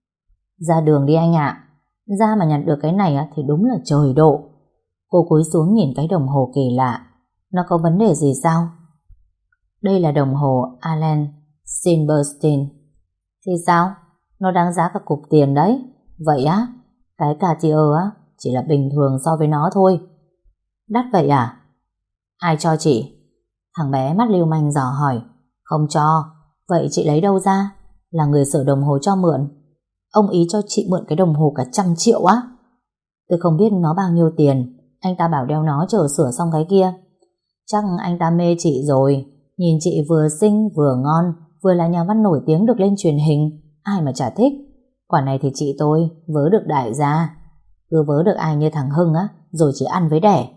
Speaker 1: Ra đường đi anh ạ. Ra mà nhặt được cái này thì đúng là trời độ. Cô cúi xuống nhìn cái đồng hồ kỳ lạ. Nó có vấn đề gì sao? Đây là đồng hồ Allen Silverstein. Thì sao? Nó đáng giá cả cục tiền đấy. Vậy á? Cái Cartier chỉ là bình thường so với nó thôi. Đắt vậy à? Ai cho chị? Thằng bé mắt lưu manh dò hỏi. Không cho. Vậy chị lấy đâu ra? Là người sửa đồng hồ cho mượn. Ông ý cho chị mượn cái đồng hồ cả 100 triệu á? Tôi không biết nó bao nhiêu tiền. Anh ta bảo đeo nó chờ sửa xong cái kia. Chắc anh ta mê chị rồi. Nhìn chị vừa xinh vừa ngon, vừa là nhà văn nổi tiếng được lên truyền hình, ai mà chả thích. Quả này thì chị tôi vớ được đại gia. Cứ vớ được ai như thằng Hưng rồi chỉ ăn với đẻ.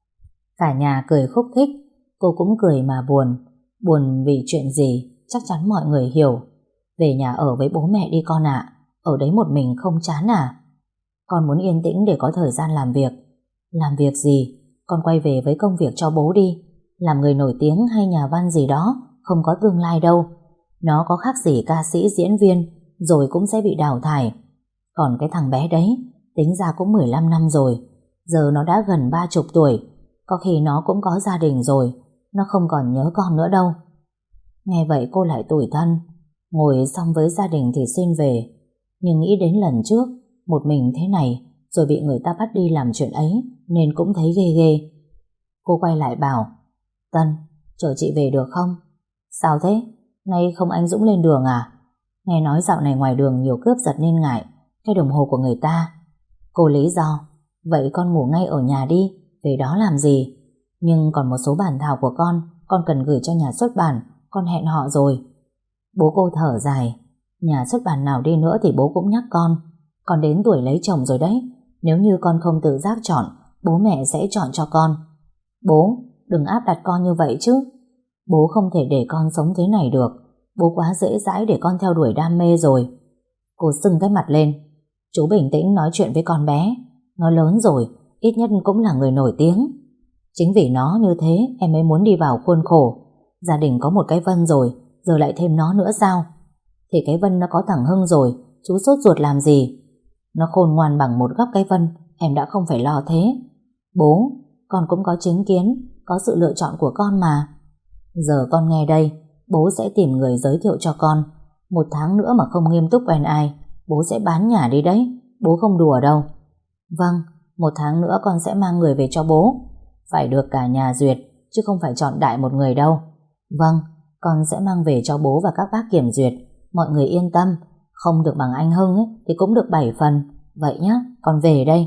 Speaker 1: Cả nhà cười khúc khích. Cô cũng cười mà buồn. Buồn vì chuyện gì chắc chắn mọi người hiểu. Về nhà ở với bố mẹ đi con ạ. Ở đấy một mình không chán à? Con muốn yên tĩnh để có thời gian làm việc. Làm việc gì? con quay về với công việc cho bố đi. Làm người nổi tiếng hay nhà văn gì đó không có tương lai đâu. Nó có khác gì ca sĩ diễn viên, rồi cũng sẽ bị đào thải. Còn cái thằng bé đấy, tính ra cũng 15 năm rồi. Giờ nó đã gần 30 tuổi. Có khi nó cũng có gia đình rồi. Nó không còn nhớ con nữa đâu. Nghe vậy cô lại tủi thân. Ngồi xong với gia đình thì xin về. Nhưng nghĩ đến lần trước một mình thế này, rồi bị người ta bắt đi làm chuyện ấy, nên cũng thấy ghê ghê. Cô quay lại bảo: Tân, chở chị về được không? Sao thế? Nay không anh Dũng lên đường à? Nghe nói dạo này ngoài đường nhiều cướp giật nên ngại cái đồng hồ của người ta. Cô lý do: Vậy con ngủ ngay ở nhà đi, về đó làm gì? Nhưng còn một số bản thảo của con cần gửi cho nhà xuất bản, con hẹn họ rồi. Bố cô thở dài: Nhà xuất bản nào đi nữa thì bố cũng nhắc con đến tuổi lấy chồng rồi đấy. Nếu như con không tự giác chọn, bố mẹ sẽ chọn cho con. Bố, đừng áp đặt con như vậy chứ. Bố không thể để con sống thế này được. Bố quá dễ dãi để con theo đuổi đam mê rồi. Cô sưng cái mặt lên. Chú bình tĩnh nói chuyện với con bé. Nó lớn rồi, ít nhất cũng là người nổi tiếng. Chính vì nó như thế em mới muốn đi vào khuôn khổ. Gia đình có một cái Vân rồi, giờ lại thêm nó nữa sao? Thì cái Vân nó có thằng Hưng rồi, chú sốt ruột làm gì? Nó khôn ngoan bằng một góc cái Vân, em đã không phải lo thế. Bố, con cũng có chính kiến, có sự lựa chọn của con mà. Giờ con nghe đây, bố sẽ tìm người giới thiệu cho con. 1 tháng nữa mà không nghiêm túc quen ai, bố sẽ bán nhà đi đấy. Bố không đùa đâu. Vâng, 1 tháng nữa con sẽ mang người về cho bố. Phải được cả nhà duyệt, chứ không phải chọn đại một người đâu. Vâng, con sẽ mang về cho bố và các bác kiểm duyệt. Mọi người yên tâm, không được bằng anh Hưng ấy, thì cũng được 7 phần. Vậy nhá, con về đây.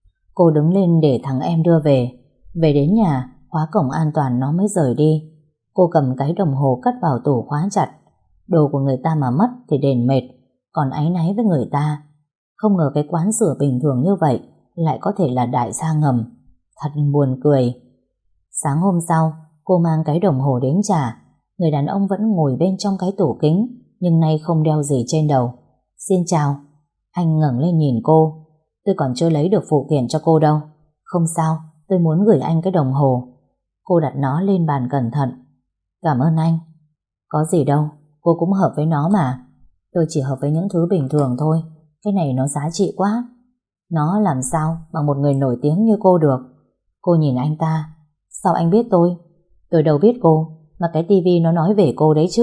Speaker 1: Cô đứng lên để thằng em đưa về. Về đến nhà, khóa cổng an toàn nó mới rời đi. Cô cầm cái đồng hồ cất vào tủ khóa chặt. Đồ của người ta mà mất thì đền mệt, còn áy náy với người ta. Không ngờ cái quán sửa bình thường như vậy lại có thể là đại gia ngầm. Thật buồn cười. Sáng hôm sau, cô mang cái đồng hồ đến trả. Người đàn ông vẫn ngồi bên trong cái tủ kính, nhưng nay không đeo gì trên đầu. Xin chào. Anh ngẩng lên nhìn cô. Tôi còn chưa lấy được phụ kiện cho cô đâu. Không sao, tôi muốn gửi anh cái đồng hồ. Cô đặt nó lên bàn cẩn thận. Cảm ơn anh. Có gì đâu, cô cũng hợp với nó mà. Tôi chỉ hợp với những thứ bình thường thôi. Cái này nó giá trị quá. Nó làm sao bằng một người nổi tiếng như cô được? Cô nhìn anh ta. Sao anh biết tôi? Tôi đâu biết cô, mà cái tivi nó nói về cô đấy chứ.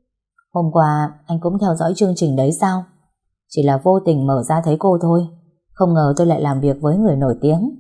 Speaker 1: Hôm qua anh cũng theo dõi chương trình đấy sao? Chỉ là vô tình mở ra thấy cô thôi. Không ngờ tôi lại làm việc với người nổi tiếng.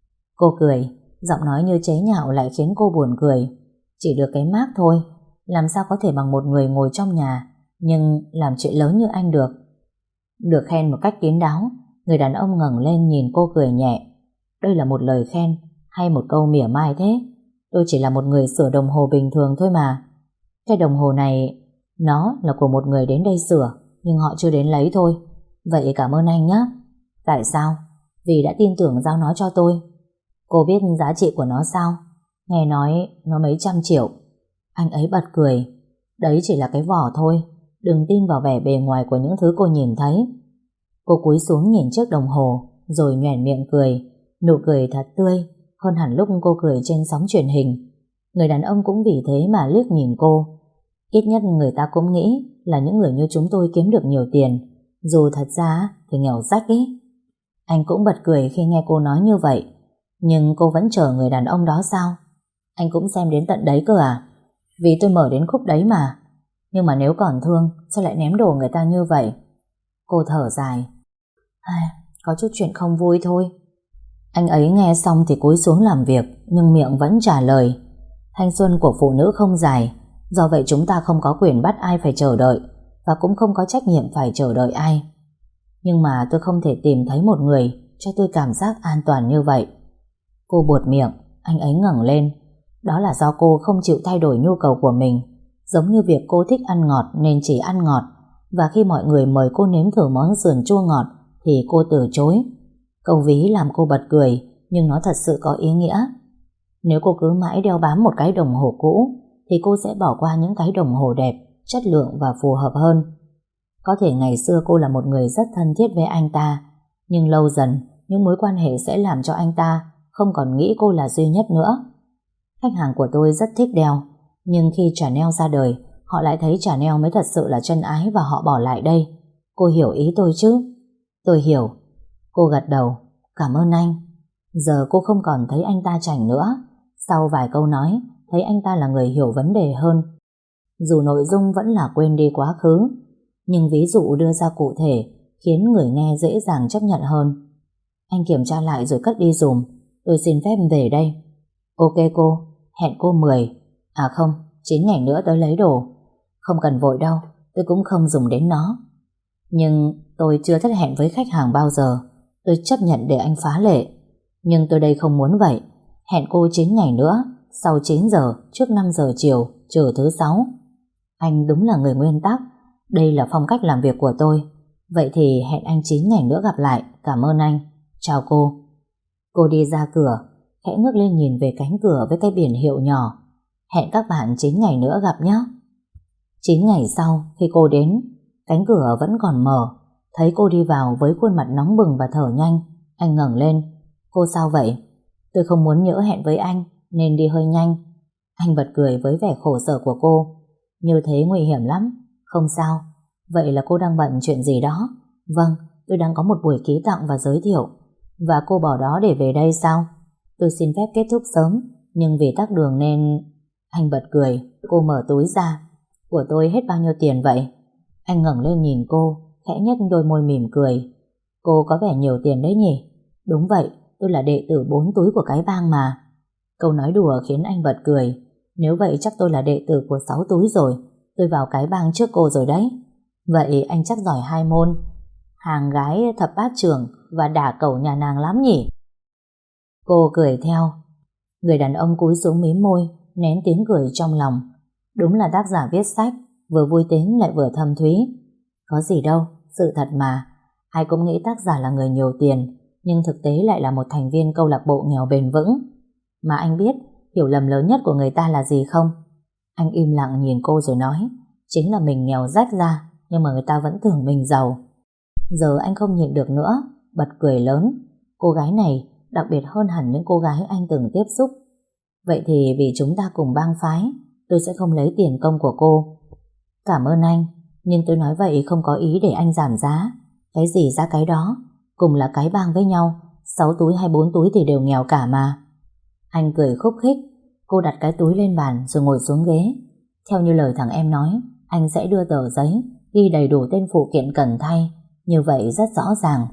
Speaker 1: Cô cười, giọng nói như chế nhạo lại khiến cô buồn cười. Chỉ được cái mác thôi, làm sao có thể bằng một người ngồi trong nhà nhưng làm chuyện lớn như anh được. Được khen một cách kín đáo, người đàn ông ngẩng lên nhìn cô cười nhẹ. Đây là một lời khen hay một câu mỉa mai thế? Tôi chỉ là một người sửa đồng hồ bình thường thôi mà. Cái đồng hồ này nó là của một người đến đây sửa, nhưng họ chưa đến lấy thôi. Vậy cảm ơn anh nhé. Tại sao? Vì đã tin tưởng giao nó cho tôi. Cô biết giá trị của nó sao? Nghe nói nó mấy trăm triệu. Anh ấy bật cười. Đấy chỉ là cái vỏ thôi. Đừng tin vào vẻ bề ngoài của những thứ cô nhìn thấy. Cô cúi xuống nhìn chiếc đồng hồ, rồi nhoẻn miệng cười. Nụ cười thật tươi, hơn hẳn lúc cô cười trên sóng truyền hình. Người đàn ông cũng vì thế mà liếc nhìn cô. Ít nhất người ta cũng nghĩ là những người như chúng tôi kiếm được nhiều tiền, dù thật ra thì nghèo rách ấy. Anh cũng bật cười khi nghe cô nói như vậy. Nhưng cô vẫn chờ người đàn ông đó sao? Anh cũng xem đến tận đấy cơ à? Vì tôi mở đến khúc đấy mà. Nhưng mà nếu còn thương, sao lại ném đồ người ta như vậy? Cô thở dài. Có chút chuyện không vui thôi. Anh ấy nghe xong thì cúi xuống làm việc, nhưng miệng vẫn trả lời. Thanh xuân của phụ nữ không dài, do vậy chúng ta không có quyền bắt ai phải chờ đợi, và cũng không có trách nhiệm phải chờ đợi ai. Nhưng mà tôi không thể tìm thấy một người cho tôi cảm giác an toàn như vậy. Cô buột miệng. Anh ấy ngẩng lên. Đó là do cô không chịu thay đổi nhu cầu của mình. Giống như việc cô thích ăn ngọt nên chỉ ăn ngọt, và khi mọi người mời cô nếm thử món sườn chua ngọt thì cô từ chối. Câu ví làm cô bật cười, nhưng nó thật sự có ý nghĩa. Nếu cô cứ mãi đeo bám một cái đồng hồ cũ thì cô sẽ bỏ qua những cái đồng hồ đẹp, chất lượng và phù hợp hơn. Có thể ngày xưa cô là một người rất thân thiết với anh ta, nhưng lâu dần những mối quan hệ sẽ làm cho anh ta không còn nghĩ cô là duy nhất nữa. Khách hàng của tôi rất thích đeo, nhưng khi Chanel ra đời, họ lại thấy Chanel mới thật sự là chân ái và họ bỏ lại đây. Cô hiểu ý tôi chứ? Tôi hiểu. Cô gật đầu. Cảm ơn anh. Giờ cô không còn thấy anh ta chảnh nữa. Sau vài câu nói, thấy anh ta là người hiểu vấn đề hơn. Dù nội dung vẫn là quên đi quá khứ, nhưng ví dụ đưa ra cụ thể khiến người nghe dễ dàng chấp nhận hơn. Anh kiểm tra lại rồi cất đi dùm. Tôi xin phép về đây. Ok cô, hẹn cô 9 ngày nữa tới lấy đồ. Không cần vội đâu, tôi cũng không dùng đến nó. Nhưng tôi chưa thất hẹn với khách hàng bao giờ. Tôi chấp nhận để anh phá lệ. Nhưng tôi đây không muốn vậy. Hẹn cô 9 ngày nữa, sau 9 giờ, trước 5 giờ chiều, trừ thứ 6. Anh đúng là người nguyên tắc. Đây là phong cách làm việc của tôi. Vậy thì hẹn anh 9 ngày nữa gặp lại. Cảm ơn anh. Chào cô. Cô đi ra cửa, khẽ ngước lên nhìn về cánh cửa với cái biển hiệu nhỏ. Hẹn các bạn 9 ngày nữa gặp nhé. 9 ngày sau, khi cô đến, cánh cửa vẫn còn mở. Thấy cô đi vào với khuôn mặt nóng bừng và thở nhanh, anh ngẩng lên. Cô sao vậy? Tôi không muốn nhỡ hẹn với anh, nên đi hơi nhanh. Anh bật cười với vẻ khổ sở của cô. Như thế nguy hiểm lắm. Không sao. Vậy là cô đang bận chuyện gì đó? Vâng, tôi đang có một buổi ký tặng và giới thiệu. Và cô bỏ đó để về đây sao? Tôi xin phép kết thúc sớm, nhưng vì tắc đường nên... Anh bật cười. Cô mở túi ra. Của tôi hết bao nhiêu tiền vậy? Anh ngẩng lên nhìn cô, khẽ nhếch đôi môi mỉm cười. Cô có vẻ nhiều tiền đấy nhỉ? Đúng vậy, tôi là đệ tử 4 túi của cái bang mà. Câu nói đùa khiến anh bật cười. Nếu vậy chắc tôi là đệ tử của 6 túi rồi. Tôi vào cái bang trước cô rồi đấy. Vậy anh chắc giỏi 2 môn: hàng gái thập bát trưởng và đả cẩu nhà nàng lắm nhỉ? Cô cười theo. Người đàn ông cúi xuống mím môi, nén tiếng cười trong lòng. Đúng là tác giả viết sách, vừa vui tính lại vừa thâm thúy. Có gì đâu, sự thật mà. Ai cũng nghĩ tác giả là người nhiều tiền, nhưng thực tế lại là một thành viên câu lạc bộ nghèo bền vững. Mà anh biết hiểu lầm lớn nhất của người ta là gì không? Anh im lặng nhìn cô rồi nói, chính là mình nghèo rách ra, nhưng mà người ta vẫn tưởng mình giàu. Giờ anh không nhịn được nữa, bật cười lớn. Cô gái này đặc biệt hơn hẳn những cô gái anh từng tiếp xúc. Vậy thì vì chúng ta cùng bang phái, tôi sẽ không lấy tiền công của cô. Cảm ơn anh, nhưng tôi nói vậy không có ý để anh giảm giá. Cái gì ra cái đó, cùng là cái bang với nhau, 6 túi hay 4 túi thì đều nghèo cả mà. Anh cười khúc khích. Cô đặt cái túi lên bàn rồi ngồi xuống ghế. Theo như lời thằng em nói, anh sẽ đưa tờ giấy ghi đầy đủ tên phụ kiện cần thay. Như vậy rất rõ ràng.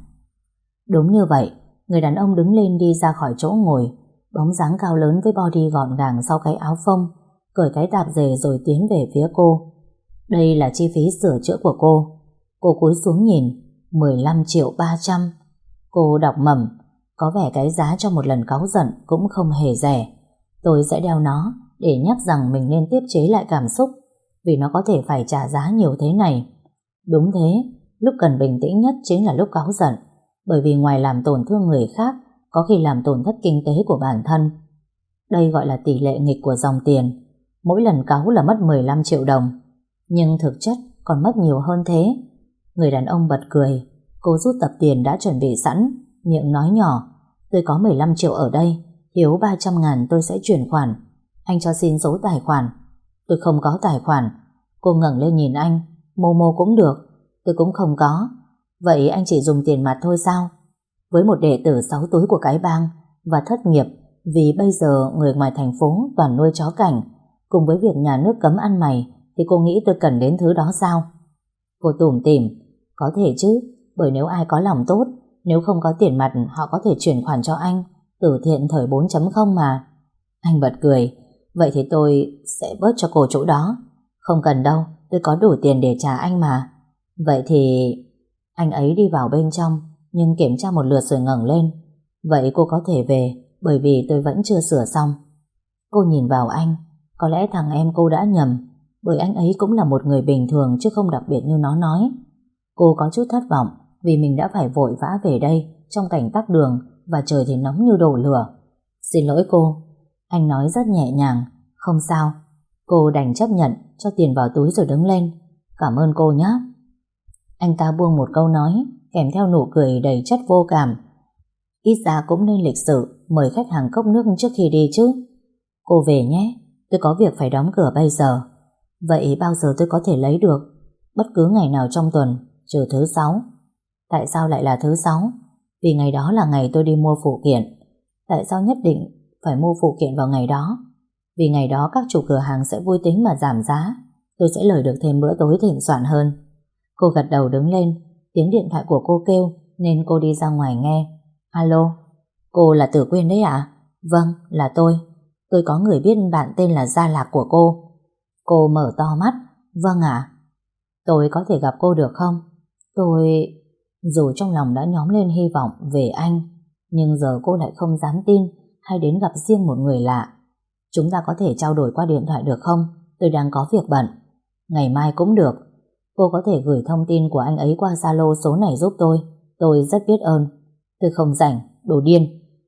Speaker 1: Đúng như vậy. Người đàn ông đứng lên đi ra khỏi chỗ ngồi, bóng dáng cao lớn với body gọn gàng sau cái áo phông, cởi cái tạp dề rồi tiến về phía cô. Đây là chi phí sửa chữa của cô. Cô cúi xuống nhìn. 15.300.000. Cô đọc mẩm. Có vẻ cái giá cho một lần cáu giận cũng không hề rẻ. Tôi sẽ đeo nó để nhắc rằng mình nên tiết chế lại cảm xúc, vì nó có thể phải trả giá nhiều thế này. Đúng thế, lúc cần bình tĩnh nhất chính là lúc cáu giận, bởi vì ngoài làm tổn thương người khác, có khi làm tổn thất kinh tế của bản thân. Đây gọi là tỷ lệ nghịch của dòng tiền. Mỗi lần cáu là mất 15 triệu đồng, nhưng thực chất còn mất nhiều hơn thế. Người đàn ông bật cười. Cô rút tập tiền đã chuẩn bị sẵn, miệng nói nhỏ, tôi có 15 triệu ở đây, thiếu 300.000 tôi sẽ chuyển khoản. Anh cho xin số tài khoản. Tôi không có tài khoản. Cô ngẩng lên nhìn anh. Momo cũng được. Tôi cũng không có. Vậy anh chỉ dùng tiền mặt thôi sao? Với một đệ tử 6 túi của cái bang và thất nghiệp vì bây giờ người ngoài thành phố toàn nuôi chó cảnh, cùng với việc nhà nước cấm ăn mày, thì cô nghĩ tôi cần đến thứ đó sao? Cô tủm tỉm. Có thể chứ, bởi nếu ai có lòng tốt, nếu không có tiền mặt họ có thể chuyển khoản cho anh. Từ thiện thời 4.0 mà. Anh bật cười. Vậy thì tôi sẽ bớt cho cô chỗ đó. Không cần đâu, tôi có đủ tiền để trả anh mà. Vậy thì... Anh ấy đi vào bên trong, nhưng kiểm tra một lượt rồi ngẩng lên. Vậy cô có thể về, bởi vì tôi vẫn chưa sửa xong. Cô nhìn vào anh. Có lẽ thằng em cô đã nhầm, bởi anh ấy cũng là một người bình thường chứ không đặc biệt như nó nói. Cô có chút thất vọng vì mình đã phải vội vã về đây trong cảnh tắc đường và trời thì nóng như đổ lửa. Xin lỗi cô. Anh nói rất nhẹ nhàng. Không sao. Cô đành chấp nhận, cho tiền vào túi rồi đứng lên. Cảm ơn cô nhé. Anh ta buông một câu nói kèm theo nụ cười đầy chất vô cảm. Ít ra cũng nên lịch sự mời khách hàng cốc nước trước khi đi chứ. Cô về nhé, tôi có việc phải đóng cửa bây giờ. Vậy bao giờ tôi có thể lấy được? Bất cứ ngày nào trong tuần, trừ thứ 6. Tại sao lại là thứ 6? Vì ngày đó là ngày tôi đi mua phụ kiện. Tại sao nhất định phải mua phụ kiện vào ngày đó? Vì ngày đó các chủ cửa hàng sẽ vui tính mà giảm giá. Tôi sẽ lời được thêm bữa tối thịnh soạn hơn. Cô gật đầu đứng lên. Tiếng điện thoại của cô kêu nên cô đi ra ngoài nghe. Alo, cô là Tử Quyên đấy ạ? Vâng, là tôi. Tôi có người biết bạn tên là Gia Lạc của cô. Cô mở to mắt. Vâng ạ. Tôi có thể gặp cô được không? Tôi... Dù trong lòng đã nhóm lên hy vọng về anh, nhưng giờ cô lại không dám tin hay đến gặp riêng một người lạ. Chúng ta có thể trao đổi qua điện thoại được không? Tôi đang có việc bận. Ngày mai cũng được. Cô có thể gửi thông tin của anh ấy qua Zalo số này giúp tôi. Tôi rất biết ơn. Tôi không rảnh, đồ điên.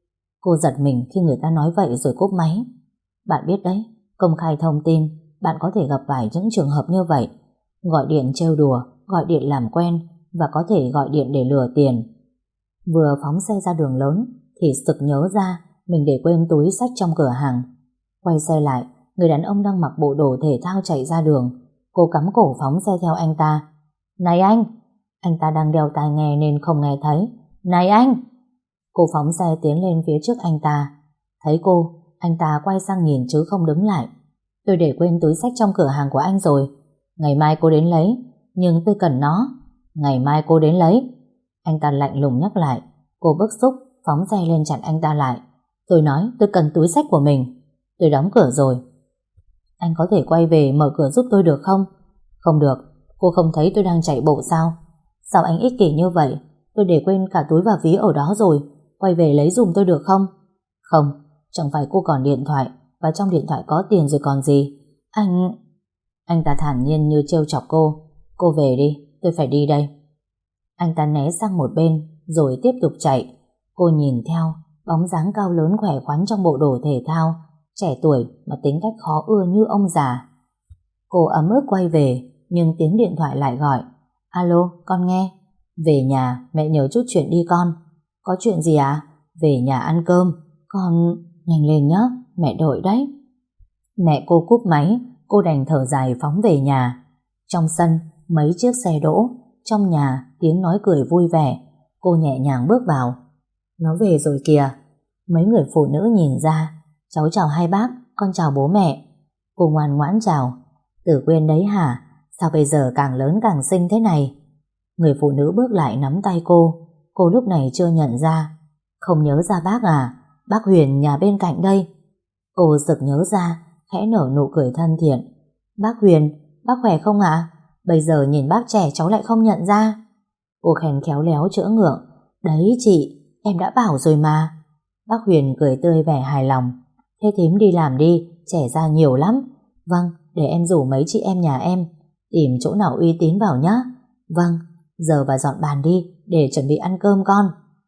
Speaker 1: Cô giật mình khi người ta nói vậy rồi cúp máy. Bạn biết đấy, công khai thông tin, bạn có thể gặp phải những trường hợp như vậy. Gọi điện trêu đùa, gọi điện làm quen và có thể gọi điện để lừa tiền. Vừa phóng xe ra đường lớn thì sực nhớ ra mình để quên túi xách trong cửa hàng. Quay xe lại, người đàn ông đang mặc bộ đồ thể thao chạy ra đường. Cô cắm cổ phóng xe theo anh ta. Này anh! Anh ta đang đeo tai nghe nên không nghe thấy. Này anh! Cô phóng xe tiến lên phía trước anh ta. Thấy cô, anh ta quay sang nhìn chứ không đứng lại. Tôi để quên túi xách trong cửa hàng của anh rồi. Ngày mai cô đến lấy, nhưng tôi cần nó. Ngày mai cô đến lấy. Anh ta lạnh lùng nhắc lại. Cô bức xúc phóng xe lên chặn anh ta lại. Tôi nói tôi cần túi xách của mình. Tôi đóng cửa rồi. Anh có thể quay về mở cửa giúp tôi được không? Không được. Cô không thấy tôi đang chạy bộ sao? Sao anh ích kỷ như vậy? Tôi để quên cả túi và ví ở đó rồi. Quay về lấy dùm tôi được không? Không. Chẳng phải cô còn điện thoại, và trong điện thoại có tiền rồi còn gì. Anh ta thản nhiên như trêu chọc cô. Cô về đi, tôi phải đi đây. Anh ta né sang một bên rồi tiếp tục chạy. Cô nhìn theo bóng dáng cao lớn khỏe khoắn trong bộ đồ thể thao, trẻ tuổi mà tính cách khó ưa như ông già. Cô ấm ức quay về, nhưng tiếng điện thoại lại gọi. Alo, con nghe. Về nhà, mẹ nhờ chút chuyện đi con. Có chuyện gì à? Về nhà ăn cơm. Con... Nhanh lên nhé, mẹ đợi đấy. Mẹ cô cúp máy, cô đành thở dài phóng về nhà. Trong sân, mấy chiếc xe đỗ. Trong nhà, tiếng nói cười vui vẻ. Cô nhẹ nhàng bước vào. Nó về rồi kìa. Mấy người phụ nữ nhìn ra. Cháu chào hai bác, con chào bố mẹ. Cô ngoan ngoãn chào. Tử Quyên đấy hả? Sao bây giờ càng lớn càng xinh thế này? Người phụ nữ bước lại nắm tay cô. Cô lúc này chưa nhận ra. Không nhớ ra bác à? Bác Huyền nhà bên cạnh đây. Cô sực nhớ ra, khẽ nở nụ cười thân thiện. Bác Huyền, bác khỏe không ạ? Bây giờ nhìn bác trẻ cháu lại không nhận ra. Cô khen khéo léo chữa ngượng. Đấy chị, em đã bảo rồi mà. Bác Huyền cười tươi vẻ hài lòng. Thế thím đi làm đi, trẻ ra nhiều lắm. Vâng, để em rủ mấy chị em nhà em. Tìm chỗ nào uy tín vào nhá. Vâng, giờ bà dọn bàn đi để chuẩn bị ăn cơm con.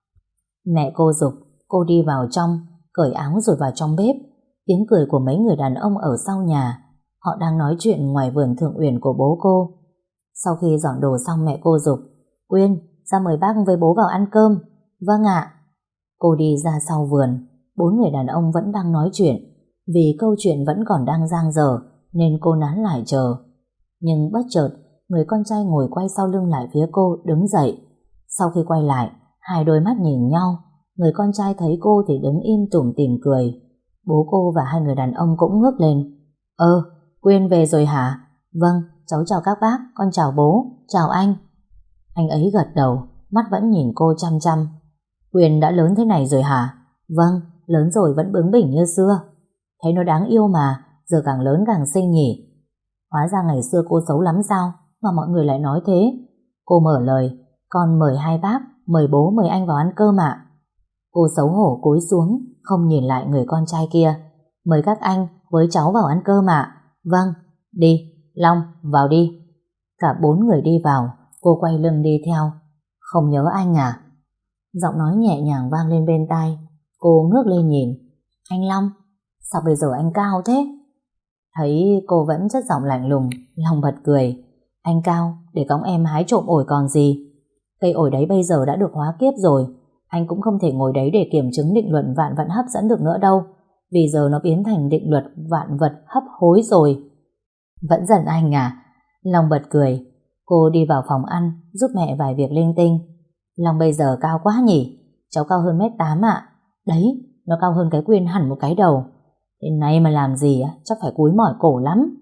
Speaker 1: Mẹ cô giục. Cô đi vào trong, cởi áo rồi vào trong bếp. Tiếng cười của mấy người đàn ông ở sau nhà. Họ đang nói chuyện ngoài vườn thượng uyển của bố cô. Sau khi dọn đồ xong mẹ cô giục. Quyên, ra mời bác với bố vào ăn cơm. Vâng ạ. Cô đi ra sau vườn. Bốn người đàn ông vẫn đang nói chuyện. Vì câu chuyện vẫn còn đang dang dở nên cô nán lại chờ. Nhưng bất chợt, người con trai ngồi quay sau lưng lại phía cô đứng dậy. Sau khi quay lại, hai đôi mắt nhìn nhau. Người con trai thấy cô thì đứng im tủm tỉm cười. Bố cô và hai người đàn ông cũng ngước lên. Quyên về rồi hả? Vâng, cháu chào các bác, con chào bố, chào anh. Anh ấy gật đầu, mắt vẫn nhìn cô chăm chăm. Quyên đã lớn thế này rồi hả? Vâng, lớn rồi vẫn bướng bỉnh như xưa. Thấy nó đáng yêu mà, giờ càng lớn càng xinh nhỉ. Hóa ra ngày xưa cô xấu lắm sao mà mọi người lại nói thế. Cô mở lời. Con mời hai bác, mời bố mời anh vào ăn cơm ạ. Cô xấu hổ cúi xuống, không nhìn lại người con trai kia. Mời các anh với cháu vào ăn cơm ạ. Vâng, đi, Long, vào đi. Cả bốn người đi vào, cô quay lưng đi theo. Không nhớ anh à? Giọng nói nhẹ nhàng vang lên bên tai. Cô ngước lên nhìn. Anh Long, sao bây giờ anh cao thế? Thấy cô vẫn chất giọng lạnh lùng, Long bật cười. Anh cao để cõng em hái trộm ổi còn gì. Cây ổi đấy bây giờ đã được hóa kiếp rồi. Anh cũng không thể ngồi đấy để kiểm chứng định luật vạn vật hấp dẫn được nữa đâu. Vì giờ nó biến thành định luật vạn vật hấp hối rồi. Vẫn giận anh à? Long bật cười. Cô đi vào phòng ăn giúp mẹ vài việc linh tinh. Long bây giờ cao quá nhỉ? Cháu cao hơn 1m8 ạ. Đấy, nó cao hơn cái Quyên hẳn một cái đầu. Thế này mà làm gì á? Chắc phải cúi mỏi cổ lắm.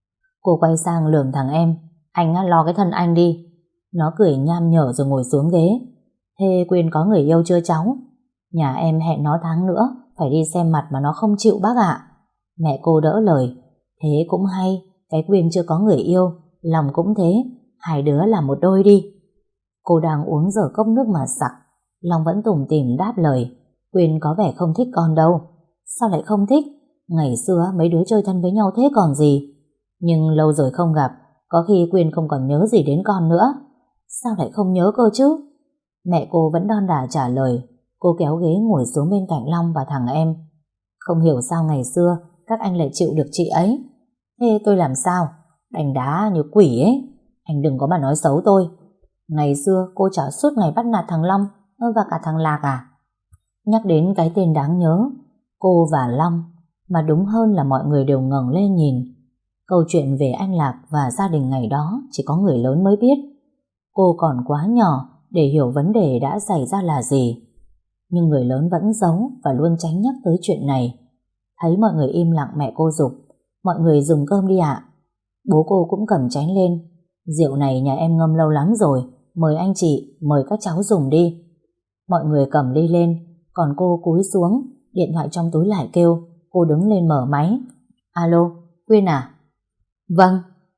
Speaker 1: Cô quay sang lườm thằng em. Anh á, lo cái thân anh đi. Nó cười nham nhở rồi ngồi xuống ghế. Thế Quyên có người yêu chưa cháu? Nhà em hẹn nó tháng nữa phải đi xem mặt mà nó không chịu bác ạ. Mẹ cô đỡ lời. Thế cũng hay, cái Quyên chưa có người yêu, Long cũng thế, hai đứa làm một đôi đi. Cô đang uống dở cốc nước mà sặc. Long vẫn tủm tỉm đáp lời. Quyên có vẻ không thích con đâu. Sao lại không thích? Ngày xưa mấy đứa chơi thân với nhau thế còn gì. Nhưng lâu rồi không gặp, có khi Quyên không còn nhớ gì đến con nữa. Sao lại không nhớ cơ chứ? Mẹ cô vẫn đon đả trả lời. Cô kéo ghế ngồi xuống bên cạnh Long và thằng em. Không hiểu sao ngày xưa các anh lại chịu được chị ấy. Thế tôi làm sao? Đánh đá như quỷ ấy. Anh đừng có mà nói xấu tôi. Ngày xưa cô chả suốt ngày bắt nạt thằng Long và cả thằng Lạc à? Nhắc đến cái tên đáng nhớ, cô và Long, mà đúng hơn là mọi người đều ngẩng lên nhìn. Câu chuyện về anh Lạc và gia đình ngày đó chỉ có người lớn mới biết. Cô còn quá nhỏ để hiểu vấn đề đã xảy ra là gì. Nhưng người lớn vẫn giấu và luôn tránh nhắc tới chuyện này. Thấy mọi người im lặng, mẹ cô giục. Mọi người dùng cơm đi ạ. Bố cô cũng cầm chén lên. Rượu này nhà em ngâm lâu lắm rồi, mời anh chị, mời các cháu dùng đi. Mọi người cầm ly lên, còn cô cúi xuống, điện thoại trong túi lại kêu. Cô đứng lên mở máy. Alo, Quyên à? Vâng,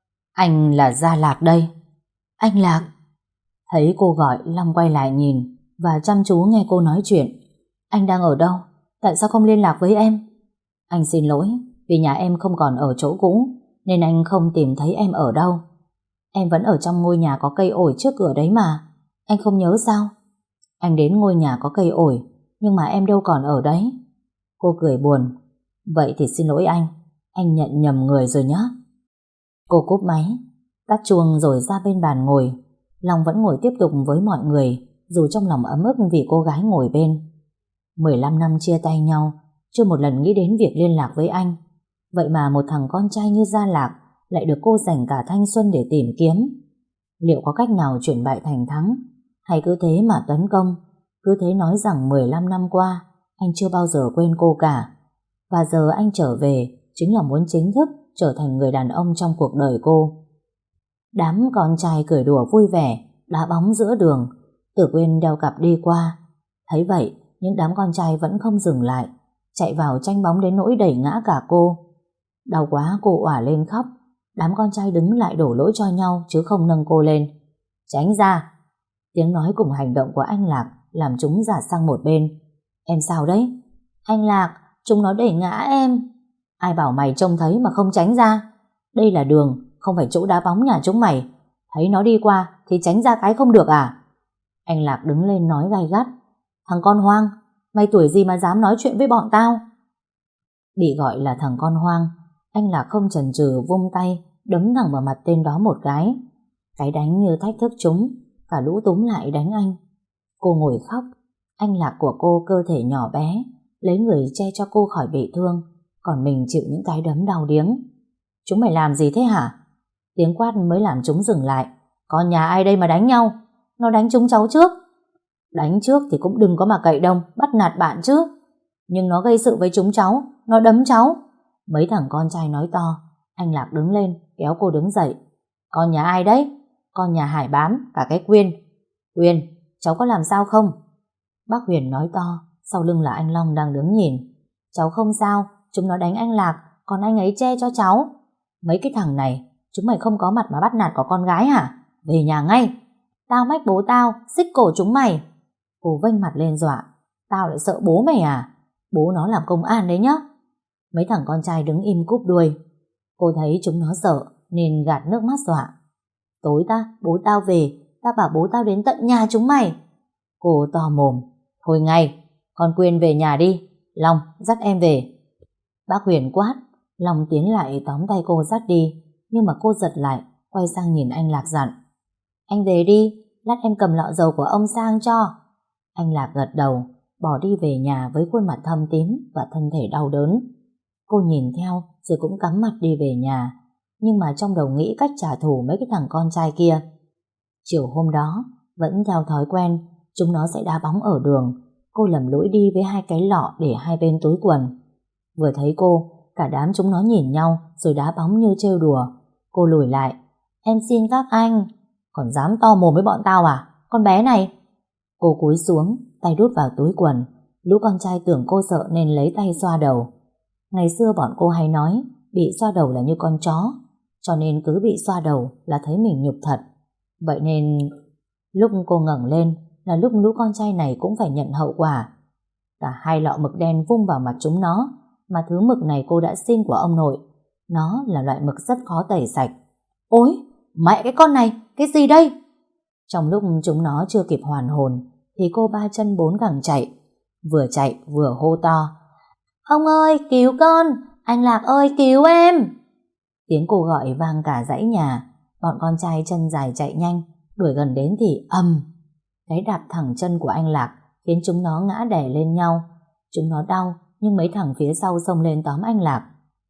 Speaker 1: anh là Gia Lạc đây. Anh Lạc? Thấy cô gọi, Long quay lại nhìn và chăm chú nghe cô nói chuyện. Anh đang ở đâu? Tại sao không liên lạc với em? Anh xin lỗi, vì nhà em không còn ở chỗ cũ nên anh không tìm thấy em ở đâu. Em vẫn ở trong ngôi nhà có cây ổi trước cửa đấy mà. Anh không nhớ sao? Anh đến ngôi nhà có cây ổi, nhưng mà em đâu còn ở đấy. Cô cười buồn. Vậy thì xin lỗi anh nhận nhầm người rồi nhé. Cô cúp máy, tắt chuông rồi ra bên bàn ngồi. Long vẫn ngồi tiếp tục với mọi người, dù trong lòng ấm ức vì cô gái ngồi bên. 15 năm chia tay nhau, chưa một lần nghĩ đến việc liên lạc với anh. Vậy mà một thằng con trai như Gia Lạc lại được cô dành cả thanh xuân để tìm kiếm. Liệu có cách nào chuyển bại thành thắng, hay cứ thế mà tấn công, cứ thế nói rằng 15 năm qua anh chưa bao giờ quên cô cả. Và giờ anh trở về chính là muốn chính thức trở thành người đàn ông trong cuộc đời cô. Đám con trai cười đùa vui vẻ, đá bóng giữa đường. Tử Quyên đeo cặp đi qua. Thấy vậy, những đám con trai vẫn không dừng lại, chạy vào tranh bóng đến nỗi đẩy ngã cả cô. Đau quá cô òa lên khóc. Đám con trai đứng lại đổ lỗi cho nhau chứ không nâng cô lên. Tránh ra. Tiếng nói cùng hành động của anh Lạc làm chúng dạt sang một bên. Em sao đấy? Anh Lạc, chúng nó đẩy ngã em. Ai bảo mày trông thấy mà không tránh ra? Đây là đường, không phải chỗ đá bóng nhà chúng mày. Thấy nó đi qua thì tránh ra cái không được à? Anh Lạc đứng lên nói gay gắt. Thằng con hoang, mày tuổi gì mà dám nói chuyện với bọn tao? Bị gọi là thằng con hoang, anh Lạc không chần chừ vung tay đấm thẳng vào mặt tên đó một cái. Cái đánh như thách thức chúng, cả lũ túm lại đánh anh. Cô ngồi khóc. Anh Lạc của cô cơ thể nhỏ bé, lấy người che cho cô khỏi bị thương, còn mình chịu những cái đấm đau điếng. Chúng mày làm gì thế hả? Tiếng quát mới làm chúng dừng lại. Con nhà ai đây mà đánh nhau? Nó đánh chúng cháu trước. Đánh trước thì cũng đừng có mà cậy đông bắt nạt bạn chứ. Nhưng nó gây sự với chúng cháu, nó đấm cháu. Mấy thằng con trai nói to. Anh Lạc đứng lên kéo cô đứng dậy. Con nhà ai đấy? Con nhà Hải bám cả cái Quyên. Quyên, cháu có làm sao không? Bác Huyền nói to. Sau lưng là anh Long đang đứng nhìn. Cháu không sao, chúng nó đánh anh Lạc, còn anh ấy che cho cháu. Mấy cái thằng này, chúng mày không có mặt mà bắt nạt có con gái hả? Về nhà ngay. Tao mách bố tao, xích cổ chúng mày. Cô vênh mặt lên dọa. Tao lại sợ bố mày à? Bố nó làm công an đấy nhá. Mấy thằng con trai đứng im cúp đuôi. Cô thấy chúng nó sợ nên gạt nước mắt dọa. Tối bố tao về, tao bảo bố tao đến tận nhà chúng mày. Cô to mồm. Thôi ngay, con Quyên về nhà đi. Long, dắt em về. Bác Huyền quát. Long tiến lại tóm tay cô dắt đi, nhưng mà cô giật lại, quay sang nhìn anh Lạc dặn. Anh về đi, lát em cầm lọ dầu của ông sang cho. Anh Lạc gật đầu, bỏ đi về nhà với khuôn mặt thâm tím và thân thể đau đớn. Cô nhìn theo rồi cũng cắm mặt đi về nhà, nhưng mà trong đầu nghĩ cách trả thù mấy cái thằng con trai kia. Chiều hôm đó, vẫn theo thói quen, chúng nó sẽ đá bóng ở đường. Cô lầm lũi đi với hai cái lọ để hai bên túi quần. Vừa thấy cô, cả đám chúng nó nhìn nhau rồi đá bóng như trêu đùa. Cô lùi lại. Em xin các anh. Còn dám to mồm với bọn tao à? Con bé này. Cô cúi xuống, tay đút vào túi quần. Lũ con trai tưởng cô sợ nên lấy tay xoa đầu. Ngày xưa bọn cô hay nói bị xoa đầu là như con chó, cho nên cứ bị xoa đầu là thấy mình nhục thật. Vậy nên lúc cô ngẩng lên là lúc lũ con trai này cũng phải nhận hậu quả. Cả hai lọ mực đen vung vào mặt chúng nó, mà thứ mực này cô đã xin của ông nội. Nó là loại mực rất khó tẩy sạch. Ôi, mẹ cái con này, cái gì đây? Trong lúc chúng nó chưa kịp hoàn hồn thì cô ba chân bốn cẳng chạy vừa hô to. Ông ơi, cứu con! Anh Lạc ơi, cứu em! Tiếng cô gọi vang cả dãy nhà. Bọn con trai chân dài chạy nhanh, đuổi gần đến thì ầm. Cái đạp thẳng chân của anh Lạc khiến chúng nó ngã đè lên nhau. Chúng nó đau, nhưng mấy thằng phía sau xông lên tóm anh Lạc.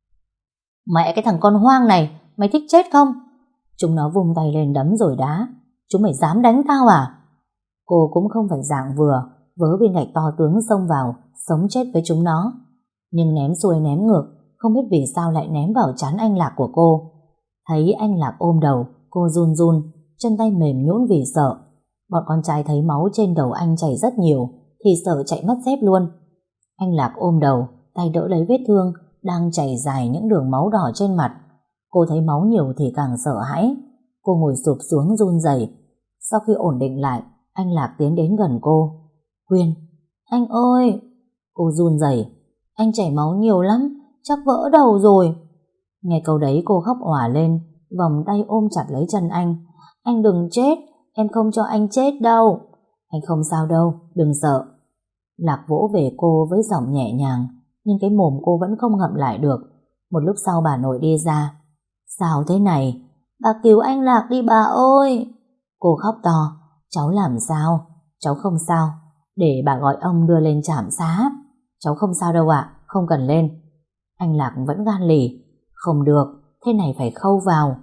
Speaker 1: Mẹ cái thằng con hoang này, mày thích chết không? Chúng nó vung tay lên đấm rồi đá. Chúng mày dám đánh tao à? Cô cũng không phải dạng vừa, vớ viên gạch to tướng xông vào, sống chết với chúng nó. Nhưng ném xuôi ném ngược, không biết vì sao lại ném vào trán anh Lạc của cô. Thấy anh Lạc ôm đầu, cô run run, chân tay mềm nhũn vì sợ. Bọn con trai thấy máu trên đầu anh chảy rất nhiều thì sợ chạy mất dép luôn. Anh Lạc ôm đầu, tay đỡ lấy vết thương đang chảy dài những đường máu đỏ trên mặt. Cô thấy máu nhiều thì càng sợ hãi. Cô ngồi sụp xuống run rẩy. Sau khi ổn định lại, anh Lạc tiến đến gần cô. Quyên, anh ơi! Cô run rẩy. Anh chảy máu nhiều lắm, chắc vỡ đầu rồi. Nghe câu đấy cô khóc òa lên, vòng tay ôm chặt lấy chân anh. Anh đừng chết, em không cho anh chết đâu. Anh không sao đâu, đừng sợ. Lạc vỗ về cô với giọng nhẹ nhàng, nhưng cái mồm cô vẫn không ngậm lại được. Một lúc sau bà nội đi ra. Sao thế này? Bà cứu anh Lạc đi bà ơi! Cô khóc to. Cháu làm sao? Cháu không sao. Để bà gọi ông đưa lên trạm xá. Cháu không sao đâu ạ, không cần lên. Anh Lạc vẫn gan lì. Không được, thế này phải khâu vào.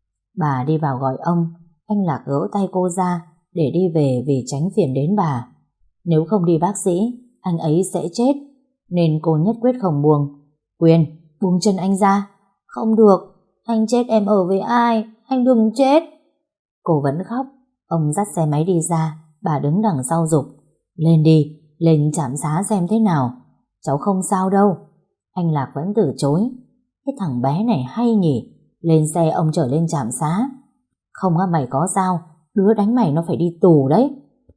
Speaker 1: Bà đi vào gọi ông. Anh Lạc gỡ tay cô ra để đi về vì tránh phiền đến bà. Nếu không đi bác sĩ, anh ấy sẽ chết, nên cô nhất quyết không buông. Quyên, buông chân anh ra. Không được, anh chết em ở với ai? Anh đừng chết. Cô vẫn khóc. Ông dắt xe máy đi ra. Bà đứng đằng sau giục. Lên đi, lên trạm xá xem thế nào. Cháu không sao đâu. Anh Lạc vẫn từ chối. Cái thằng bé này hay nhỉ. Lên xe ông chở lên trạm xá. Không á, mày có sao? Đứa đánh mày nó phải đi tù đấy.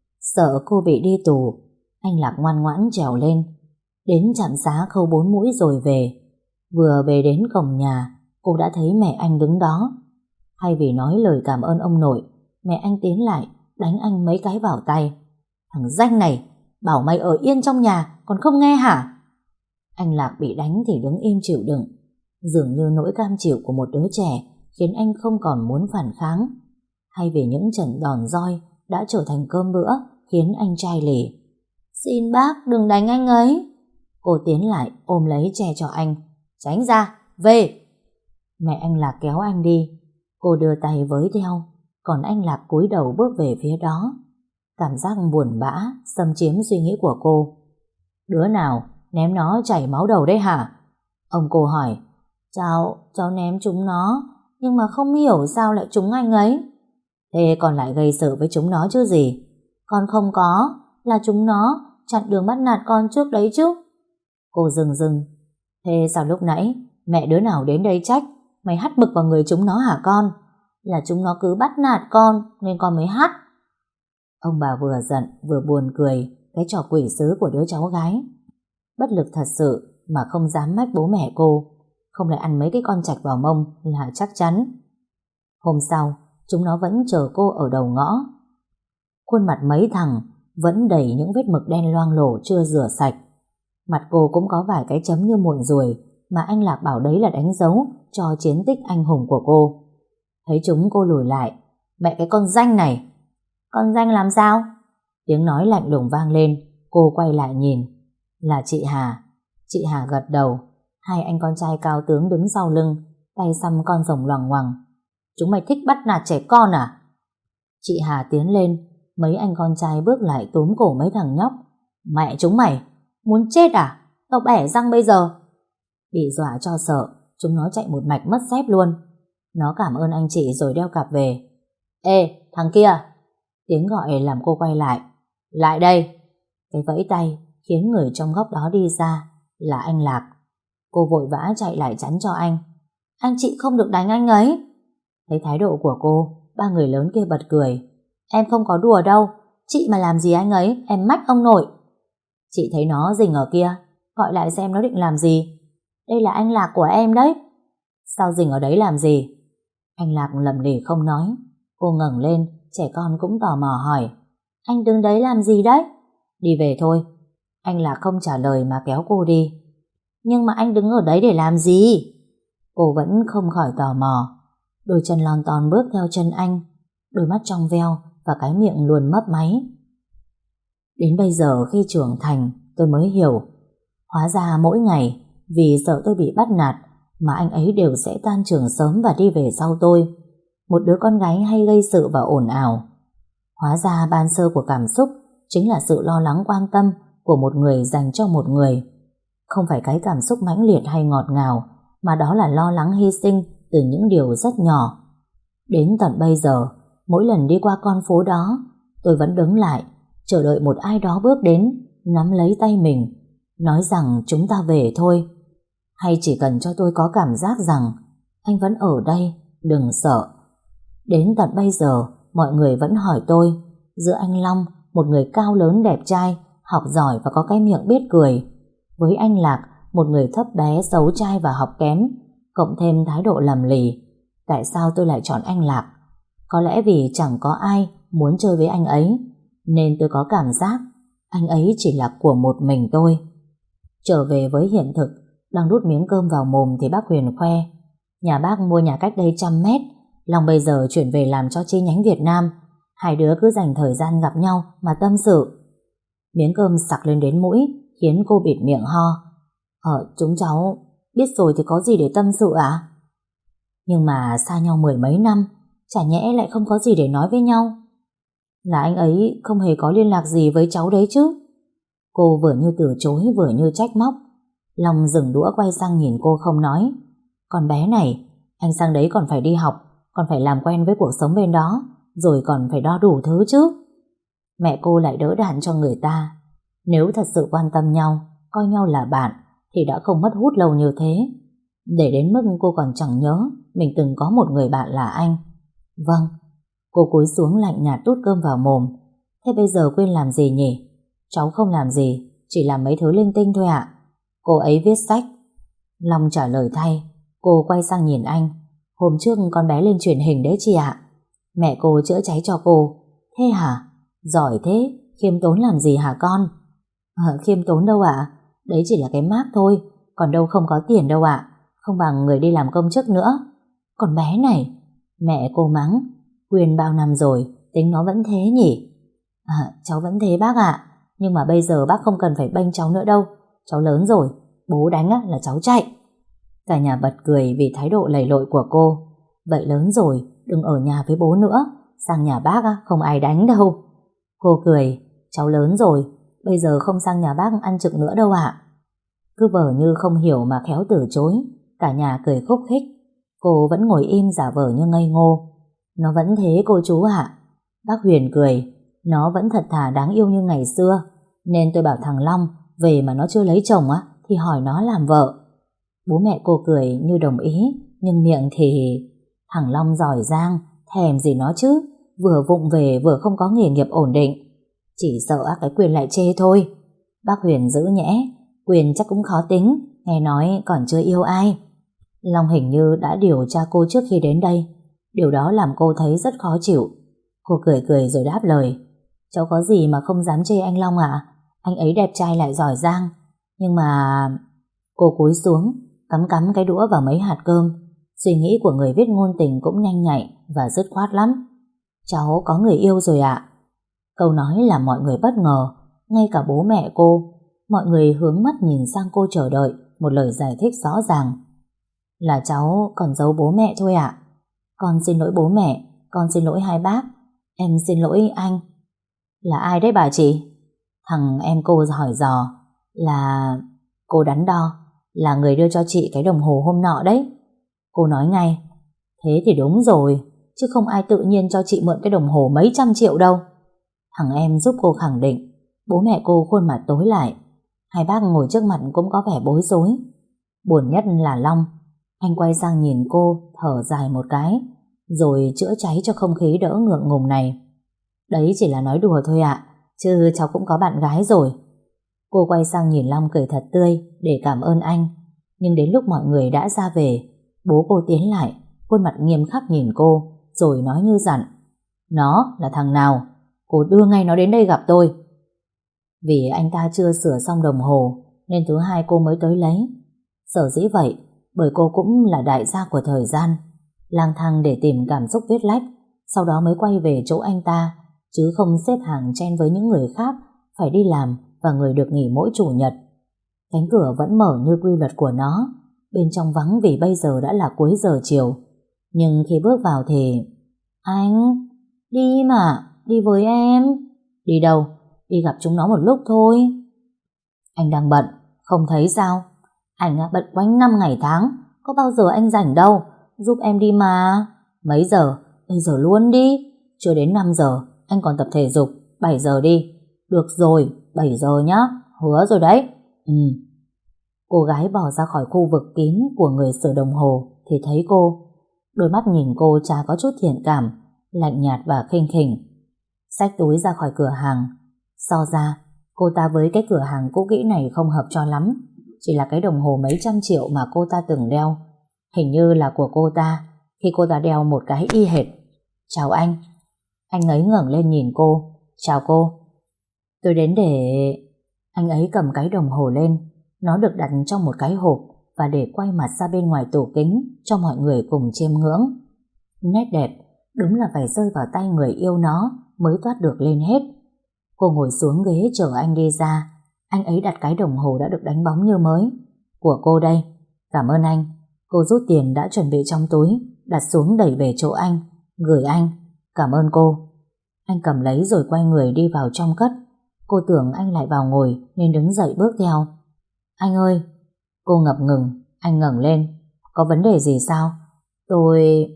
Speaker 1: Sợ cô bị đi tù, anh Lạc ngoan ngoãn trèo lên. Đến trạm xá khâu 4 mũi rồi về. Vừa về đến cổng nhà, cô đã thấy mẹ anh đứng đó. Thay vì nói lời cảm ơn ông nội, mẹ anh tiến lại đánh anh mấy cái vào tay. Thằng danh này, bảo mày ở yên trong nhà còn không nghe hả? Anh Lạc bị đánh thì đứng im chịu đựng. Dường như nỗi cam chịu của một đứa trẻ khiến anh không còn muốn phản kháng. Hay vì những trận đòn roi đã trở thành cơm bữa khiến anh chai lì. Xin bác đừng đánh anh ấy. Cô tiến lại ôm lấy che cho anh. Tránh ra, về. Mẹ anh Lạc kéo anh đi. Cô đưa tay với theo, còn anh Lạc cúi đầu bước về phía đó. Cảm giác buồn bã xâm chiếm suy nghĩ của cô. Đứa nào ném nó chảy máu đầu đấy hả? Ông cô hỏi. Cháu ném chúng nó, nhưng mà không hiểu sao lại trúng anh ấy. Thế còn lại gây sự với chúng nó chứ gì? Con không có, là chúng nó chặn đường bắt nạt con trước đấy chứ. Cô dừng. Thế sao lúc nãy mẹ đứa nào đến đây trách mày hắt mực vào người chúng nó hả con? Là chúng nó cứ bắt nạt con nên con mới hắt. Ông bà vừa giận vừa buồn cười cái trò quỷ sứ của đứa cháu gái. Bất lực thật sự mà không dám mách bố mẹ cô. Không lại ăn mấy cái con trạch vào mông là chắc chắn. Hôm sau, chúng nó vẫn chờ cô ở đầu ngõ. Khuôn mặt mấy thằng vẫn đầy những vết mực đen loang lổ chưa rửa sạch. Mặt cô cũng có vài cái chấm như muộn ruồi mà anh Lạc bảo đấy là đánh dấu cho chiến tích anh hùng của cô. Thấy chúng cô lùi lại. Mẹ cái con danh này. Con danh làm sao? Tiếng nói lạnh lùng vang lên. Cô quay lại nhìn. Là chị Hà. Chị Hà gật đầu. Hai anh con trai cao tướng đứng sau lưng, tay xăm con rồng loằng ngoằng. Chúng mày thích bắt nạt trẻ con à? Chị Hà tiến lên. Mấy anh con trai bước lại túm cổ mấy thằng nhóc. Mẹ chúng mày, muốn chết à? Tao bẻ răng bây giờ. Bị dọa cho sợ, chúng nó chạy một mạch mất dép luôn. Nó cảm ơn anh chị rồi đeo cặp về. Ê, thằng kia! Tiếng gọi làm cô quay lại. Lại đây! Cái vẫy tay khiến người trong góc đó đi ra. Là anh Lạc. Cô vội vã chạy lại chắn cho anh. Anh chị không được đánh anh ấy. Thấy thái độ của cô, ba người lớn kia bật cười. Em không có đùa đâu. Chị mà làm gì anh ấy, em mách ông nội. Chị thấy nó rình ở kia, gọi lại xem nó định làm gì. Đây là anh Lạc của em đấy. Sao rình ở đấy làm gì? Anh Lạc lầm lì không nói. Cô ngẩng lên, trẻ con cũng tò mò hỏi. Anh đứng đấy làm gì đấy? Đi về thôi. Anh Lạc không trả lời mà kéo cô đi. Nhưng mà anh đứng ở đấy để làm gì? Cô vẫn không khỏi tò mò. Đôi chân lon ton bước theo chân anh, đôi mắt trong veo và cái miệng luôn mấp máy. Đến bây giờ khi trưởng thành, tôi mới hiểu. Hóa ra mỗi ngày, vì sợ tôi bị bắt nạt, mà anh ấy đều sẽ tan trường sớm và đi về sau tôi. Một đứa con gái hay gây sự và ồn ào. Hóa ra ban sơ của cảm xúc chính là sự lo lắng quan tâm của một người dành cho một người. Không phải cái cảm xúc mãnh liệt hay ngọt ngào, mà đó là lo lắng hy sinh từ những điều rất nhỏ. Đến tận bây giờ, mỗi lần đi qua con phố đó, tôi vẫn đứng lại, chờ đợi một ai đó bước đến, nắm lấy tay mình, nói rằng chúng ta về thôi. Hay chỉ cần cho tôi có cảm giác rằng anh vẫn ở đây, đừng sợ. Đến tận bây giờ, mọi người vẫn hỏi tôi, giữa anh Long, một người cao lớn đẹp trai, học giỏi và có cái miệng biết cười, với anh Lạc, một người thấp bé, xấu trai và học kém, cộng thêm thái độ lầm lì, tại sao tôi lại chọn anh Lạc? Có lẽ vì chẳng có ai muốn chơi với anh ấy, nên tôi có cảm giác anh ấy chỉ là của một mình tôi. Trở về với hiện thực, đang đút miếng cơm vào mồm thì bác Huyền khoe. Nhà bác mua nhà cách đây 100 mét, Long bây giờ chuyển về làm cho chi nhánh Việt Nam. Hai đứa cứ dành thời gian gặp nhau mà tâm sự. Miếng cơm sặc lên đến mũi, khiến cô bịt miệng ho. Chúng cháu biết rồi thì có gì để tâm sự à? Nhưng mà xa nhau 10 mấy năm, chả nhẽ lại không có gì để nói với nhau? Là anh ấy không hề có liên lạc gì với cháu đấy chứ? Cô vừa như từ chối vừa như trách móc. Long dừng đũa quay sang nhìn cô không nói. Con bé này, anh sang đấy còn phải đi học, còn phải làm quen với cuộc sống bên đó, rồi còn phải đo đủ thứ chứ. Mẹ cô lại đỡ đạn cho người ta. Nếu thật sự quan tâm nhau, coi nhau là bạn, thì đã không mất hút lâu như thế. Để đến mức cô còn chẳng nhớ mình từng có một người bạn là anh. Vâng. Cô cúi xuống lạnh nhạt đút cơm vào mồm. Thế bây giờ quên làm gì nhỉ? Cháu không làm gì, chỉ làm mấy thứ linh tinh thôi ạ. Cô ấy viết sách. Long trả lời thay. Cô quay sang nhìn anh. Hôm trước con bé lên truyền hình đấy chị ạ. Mẹ cô chữa cháy cho cô. Thế hả? Giỏi thế, khiêm tốn làm gì hả con? Khiêm tốn đâu ạ? Đấy chỉ là cái mác thôi, còn đâu không có tiền đâu ạ. Không bằng người đi làm công chức nữa. Còn bé này, mẹ cô mắng. Quyền bao năm rồi, tính nó vẫn thế nhỉ? Cháu vẫn thế bác ạ. Nhưng mà bây giờ bác không cần phải bênh cháu nữa đâu. Cháu lớn rồi, bố đánh là cháu chạy. Cả nhà bật cười vì thái độ lầy lội của cô. Vậy lớn rồi, đừng ở nhà với bố nữa. Sang nhà bác không ai đánh đâu. Cô cười. Cháu lớn rồi, bây giờ không sang nhà bác ăn trực nữa đâu ạ. Cứ vờ như không hiểu mà khéo từ chối. Cả nhà cười khúc khích. Cô vẫn ngồi im giả vờ như ngây ngô. Nó vẫn thế cô chú ạ. Bác Huyền cười. Nó vẫn thật thà đáng yêu như ngày xưa. Nên tôi bảo thằng Long về mà nó chưa lấy chồng thì hỏi nó làm vợ. Bố mẹ cô cười như đồng ý, nhưng miệng thì... Thằng Long giỏi giang, thèm gì nó chứ. Vừa vụng về vừa không có nghề nghiệp ổn định. Chỉ sợ cái Quyền lại chê thôi. Bác Huyền giữ nhẽ. Quyền chắc cũng khó tính, nghe nói còn chưa yêu ai. Long hình như đã điều tra cô trước khi đến đây. Điều đó làm cô thấy rất khó chịu. Cô cười cười rồi đáp lời. Cháu có gì mà không dám chê anh Long ạ? Anh ấy đẹp trai lại giỏi giang. Nhưng mà... Cô cúi xuống, cắm cắm cái đũa vào mấy hạt cơm. Suy nghĩ của người viết ngôn tình cũng nhanh nhạy và dứt khoát lắm. Cháu có người yêu rồi ạ. Câu nói làm mọi người bất ngờ, ngay cả bố mẹ cô. Mọi người hướng mắt nhìn sang cô chờ đợi một lời giải thích rõ ràng. Là cháu còn giấu bố mẹ thôi ạ. Con xin lỗi bố mẹ, con xin lỗi hai bác, em xin lỗi anh. Là ai đấy bà chị? Thằng em cô hỏi dò. Là cô đắn đo, là người đưa cho chị cái đồng hồ hôm nọ đấy. Cô nói ngay. Thế thì đúng rồi, chứ không ai tự nhiên cho chị mượn cái đồng hồ mấy trăm triệu đâu. Thằng em giúp cô khẳng định. Bố mẹ cô khuôn mặt tối lại. Hai bác ngồi trước mặt cũng có vẻ bối rối. Buồn nhất là Long. Anh quay sang nhìn cô, thở dài một cái, rồi chữa cháy cho không khí đỡ ngượng ngùng này. Đấy chỉ là nói đùa thôi ạ, chứ cháu cũng có bạn gái rồi. Cô quay sang nhìn Long cười thật tươi để cảm ơn anh. Nhưng đến lúc mọi người đã ra về, bố cô tiến lại, khuôn mặt nghiêm khắc nhìn cô, rồi nói như dặn. Nó là thằng nào? Cô đưa ngay nó đến đây gặp tôi. Vì anh ta chưa sửa xong đồng hồ, nên thứ hai cô mới tới lấy. Sở dĩ vậy, bởi cô cũng là đại gia của thời gian, lang thang để tìm cảm xúc viết lách, sau đó mới quay về chỗ anh ta, chứ không xếp hàng chen với những người khác phải đi làm và người được nghỉ mỗi chủ nhật. Cánh cửa vẫn mở như quy luật của nó, bên trong vắng vì bây giờ đã là cuối giờ chiều. Nhưng khi bước vào thì... Anh, đi mà, đi với em. Đi đâu? Đi gặp chúng nó một lúc thôi. Anh đang bận, không thấy sao? Anh bận quanh năm ngày tháng, có bao giờ anh rảnh đâu. Giúp em đi mà. Mấy giờ? Bây giờ luôn đi. Chưa đến 5 giờ, anh còn tập thể dục. 7 giờ đi. Được rồi, 7 giờ nhá. Hứa rồi đấy. Cô gái bỏ ra khỏi khu vực kín của người sửa đồng hồ thì thấy cô. Đôi mắt nhìn cô chả có chút thiện cảm, lạnh nhạt và khinh khỉnh. Xách túi ra khỏi cửa hàng. So ra, cô ta với cái cửa hàng cũ kỹ này không hợp cho lắm. Chỉ là cái đồng hồ mấy trăm triệu mà cô ta từng đeo, hình như là của cô ta, khi cô ta đeo một cái y hệt. Chào anh. Anh ấy ngẩng lên nhìn cô. Chào cô. Tôi đến để... Anh ấy cầm cái đồng hồ lên. Nó được đặt trong một cái hộp và để quay mặt ra bên ngoài tủ kính cho mọi người cùng chiêm ngưỡng. Nét đẹp, đúng là phải rơi vào tay người yêu nó mới toát được lên hết. Cô ngồi xuống ghế chờ anh đi ra. Anh ấy đặt cái đồng hồ đã được đánh bóng như mới. Của cô đây. Cảm ơn anh. Cô rút tiền đã chuẩn bị trong túi, đặt xuống đẩy về chỗ anh. Gửi anh. Cảm ơn cô. Anh cầm lấy rồi quay người đi vào trong cất. Cô tưởng anh lại vào ngồi nên đứng dậy bước theo. Anh ơi. Cô ngập ngừng. Anh ngẩng lên. Có vấn đề gì sao? Tôi...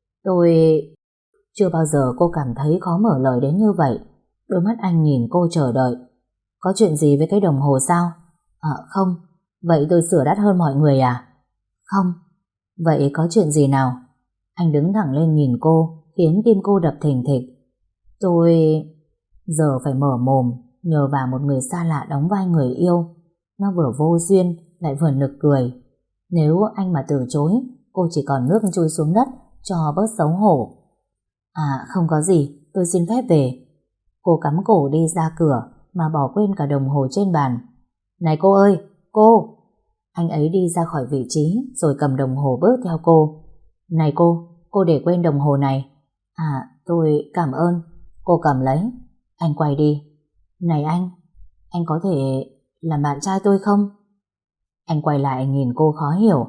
Speaker 1: Chưa bao giờ cô cảm thấy khó mở lời đến như vậy. Đôi mắt anh nhìn cô chờ đợi. Có chuyện gì với cái đồng hồ sao? Không. Vậy tôi sửa đắt hơn mọi người à? Không. Vậy có chuyện gì nào? Anh đứng thẳng lên nhìn cô, khiến tim cô đập thình thịch. Tôi... Giờ phải mở mồm, nhờ vào một người xa lạ đóng vai người yêu. Nó vừa vô duyên, lại vừa nực cười. Nếu anh mà từ chối, cô chỉ còn nước chui xuống đất cho bớt xấu hổ. Không có gì, tôi xin phép về. Cô cắm cổ đi ra cửa mà bỏ quên cả đồng hồ trên bàn. Này cô ơi, cô! Anh ấy đi ra khỏi vị trí rồi cầm đồng hồ bước theo cô. Này cô để quên đồng hồ này. Tôi cảm ơn. Cô cầm lấy. Anh quay đi. Này anh có thể làm bạn trai tôi không? Anh quay lại nhìn cô khó hiểu.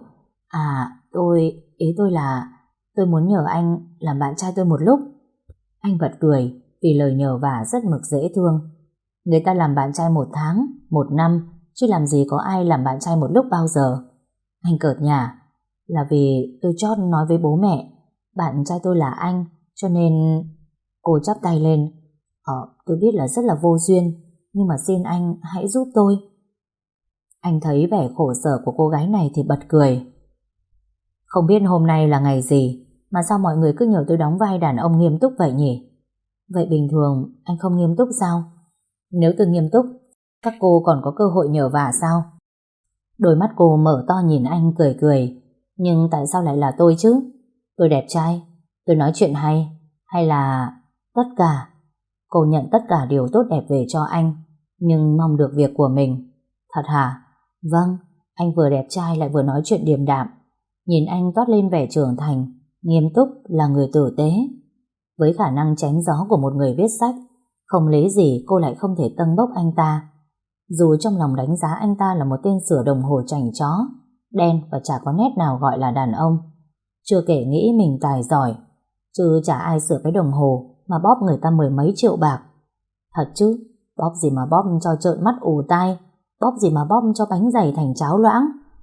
Speaker 1: Ý tôi là tôi muốn nhờ anh làm bạn trai tôi một lúc. Anh bật cười vì lời nhờ vả rất mực dễ thương. Người ta làm bạn trai 1 tháng, 1 năm, chứ làm gì có ai làm bạn trai một lúc bao giờ. Anh cợt nhả. Là vì tôi chót nói với bố mẹ bạn trai tôi là anh, cho nên... Cô chắp tay lên. Tôi biết là rất là vô duyên, nhưng mà xin anh hãy giúp tôi. Anh thấy vẻ khổ sở của cô gái này thì bật cười. Không biết hôm nay là ngày gì mà sao mọi người cứ nhờ tôi đóng vai đàn ông nghiêm túc vậy nhỉ? Vậy bình thường anh không nghiêm túc sao? Nếu tôi nghiêm túc, các cô còn có cơ hội nhờ vả sao? Đôi mắt cô mở to nhìn anh cười cười. Nhưng tại sao lại là tôi chứ? Tôi đẹp trai, tôi nói chuyện hay là tất cả? Cô nhận tất cả điều tốt đẹp về cho anh, nhưng mong được việc của mình. Thật hả? Vâng, anh vừa đẹp trai lại vừa nói chuyện điềm đạm. Nhìn anh toát lên vẻ trưởng thành, nghiêm túc, là người tử tế. Với khả năng chém gió của một người viết sách, Không lý gì cô lại không thể tâng bốc anh ta. Dù trong lòng đánh giá anh ta là một tên sửa đồng hồ chảnh chó, đen và chả có nét nào gọi là đàn ông. Chưa kể nghĩ mình tài giỏi, chứ chả ai sửa cái đồng hồ mà bóp người ta mười mấy triệu bạc. Thật chứ, bóp gì mà bóp cho trợn mắt ù tai, bóp gì mà bóp cho bánh dày thành cháo loãng.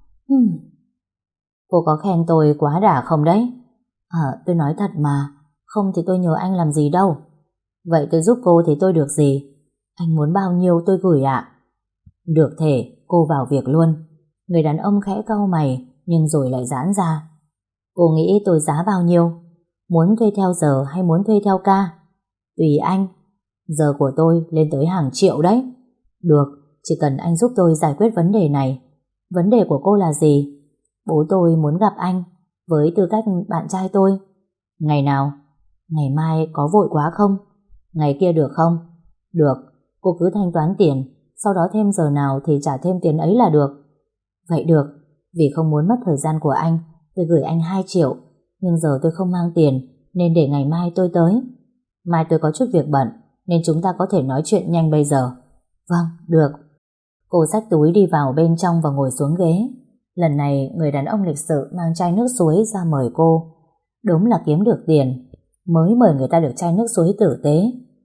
Speaker 1: Cô có khen tôi quá đà không đấy? Tôi nói thật mà, không thì tôi nhờ anh làm gì đâu. Vậy tôi giúp cô thì tôi được gì? Anh muốn bao nhiêu tôi gửi ạ? Được thể, cô vào việc luôn. Người đàn ông khẽ cau mày, nhưng rồi lại giãn ra. Cô nghĩ tôi giá bao nhiêu? Muốn thuê theo giờ hay muốn thuê theo ca? Tùy anh. Giờ của tôi lên tới hàng triệu đấy. Được, chỉ cần anh giúp tôi giải quyết vấn đề này. Vấn đề của cô là gì? Bố tôi muốn gặp anh, với tư cách bạn trai tôi. Ngày nào? Ngày mai có vội quá không? Ngày kia được không? Được, cô cứ thanh toán tiền, sau đó thêm giờ nào thì trả thêm tiền ấy là được. Vậy được, vì không muốn mất thời gian của anh, tôi gửi anh 2 triệu, nhưng giờ tôi không mang tiền, nên để ngày mai tôi tới. Mai tôi có chút việc bận, nên chúng ta có thể nói chuyện nhanh bây giờ. Vâng, được. Cô xách túi đi vào bên trong và ngồi xuống ghế. Lần này người đàn ông lịch sự mang chai nước suối ra mời cô. Đúng là kiếm được tiền, mới mời người ta được chai nước suối tử tế.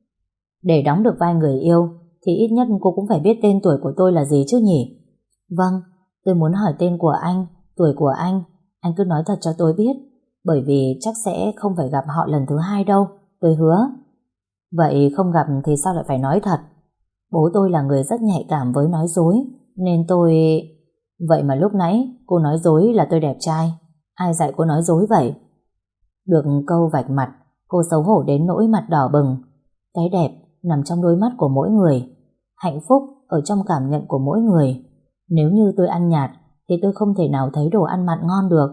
Speaker 1: Để đóng được vai người yêu thì ít nhất cô cũng phải biết tên tuổi của tôi là gì chứ nhỉ? Vâng, tôi muốn hỏi tên của anh, tuổi của anh cứ nói thật cho tôi biết, bởi vì chắc sẽ không phải gặp họ lần thứ hai đâu, tôi hứa. Vậy không gặp thì sao lại phải nói thật? Bố tôi là người rất nhạy cảm với nói dối, nên tôi... Vậy mà lúc nãy cô nói dối là tôi đẹp trai, ai dạy cô nói dối vậy? Được câu vạch mặt, cô xấu hổ đến nỗi mặt đỏ bừng. Cái đẹp nằm trong đôi mắt của mỗi người, hạnh phúc ở trong cảm nhận của mỗi người. Nếu như tôi ăn nhạt thì tôi không thể nào thấy đồ ăn mặn ngon được.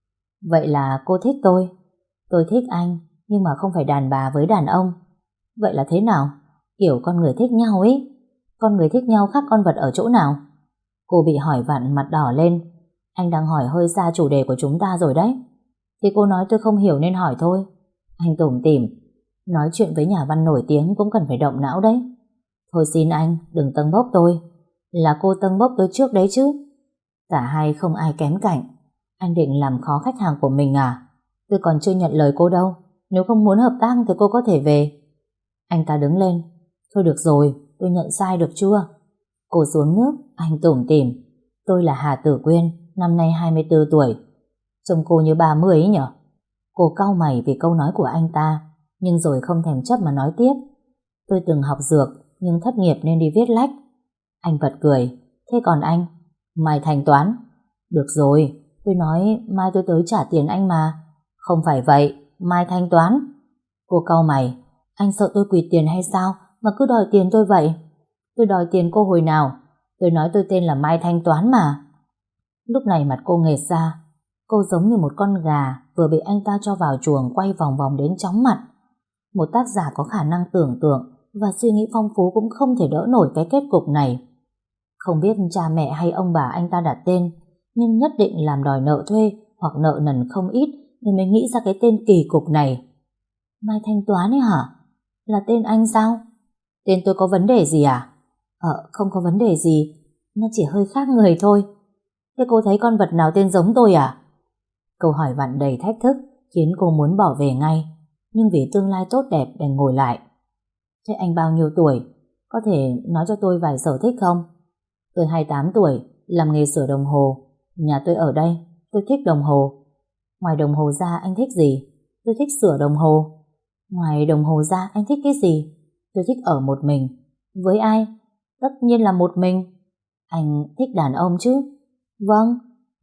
Speaker 1: Vậy là cô thích tôi? Tôi thích anh, nhưng mà không phải đàn bà với đàn ông. Vậy là thế nào? Kiểu con người thích nhau ấy. Con người thích nhau khác con vật ở chỗ nào? Cô bị hỏi vặn mặt đỏ lên. Anh đang hỏi hơi xa chủ đề của chúng ta rồi đấy. Thì cô nói tôi không hiểu nên hỏi thôi. Anh tủm tỉm. Nói chuyện với nhà văn nổi tiếng cũng cần phải động não đấy. Thôi xin anh, đừng tâng bốc tôi. Là cô tâng bốc tôi trước đấy chứ. Cả hai không ai kém cạnh. Anh định làm khó khách hàng của mình à? Tôi còn chưa nhận lời cô đâu. Nếu không muốn hợp tác thì cô có thể về. Anh ta đứng lên. Thôi được rồi, tôi nhận sai được chưa? Cô xuống nước, anh tủm tỉm. Tôi là Hà Tử Quyên, năm nay 24 tuổi. Trông cô như 30 ấy nhở? Cô cau mày vì câu nói của anh ta, nhưng rồi không thèm chấp mà nói tiếp. Tôi từng học dược, nhưng thất nghiệp nên đi viết lách. Anh bật cười. Thế còn anh? Mai thanh toán. Được rồi, tôi nói mai tôi tới trả tiền anh mà. Không phải vậy, mai thanh toán. Cô cau mày. Anh sợ tôi quỵt tiền hay sao mà cứ đòi tiền tôi vậy? Tôi đòi tiền cô hồi nào? Tôi nói tôi tên là Mai Thanh Toán mà. Lúc này mặt cô nghệt ra. Cô giống như một con gà vừa bị anh ta cho vào chuồng quay vòng vòng đến chóng mặt. Một tác giả có khả năng tưởng tượng và suy nghĩ phong phú cũng không thể đỡ nổi cái kết cục này. Không biết cha mẹ hay ông bà anh ta đặt tên, nhưng nhất định làm đòi nợ thuê hoặc nợ nần không ít nên mới nghĩ ra cái tên kỳ cục này. Mai Thanh Toán ấy hả? Là tên anh sao? Tên tôi có vấn đề gì à? Không có vấn đề gì, nó chỉ hơi khác người thôi. Thế cô thấy con vật nào tên giống tôi à? Câu hỏi vặn đầy thách thức khiến cô muốn bỏ về ngay, nhưng vì tương lai tốt đẹp đành ngồi lại. Thế anh bao nhiêu tuổi? Có thể nói cho tôi vài sở thích không? Tôi 28 tuổi, làm nghề sửa đồng hồ. Nhà tôi ở đây, tôi thích đồng hồ. Ngoài đồng hồ ra anh thích gì? Tôi thích sửa đồng hồ. Ngoài đồng hồ ra anh thích cái gì? Tôi thích ở một mình. Với ai? Tất nhiên là một mình. Anh thích đàn ông chứ? Vâng.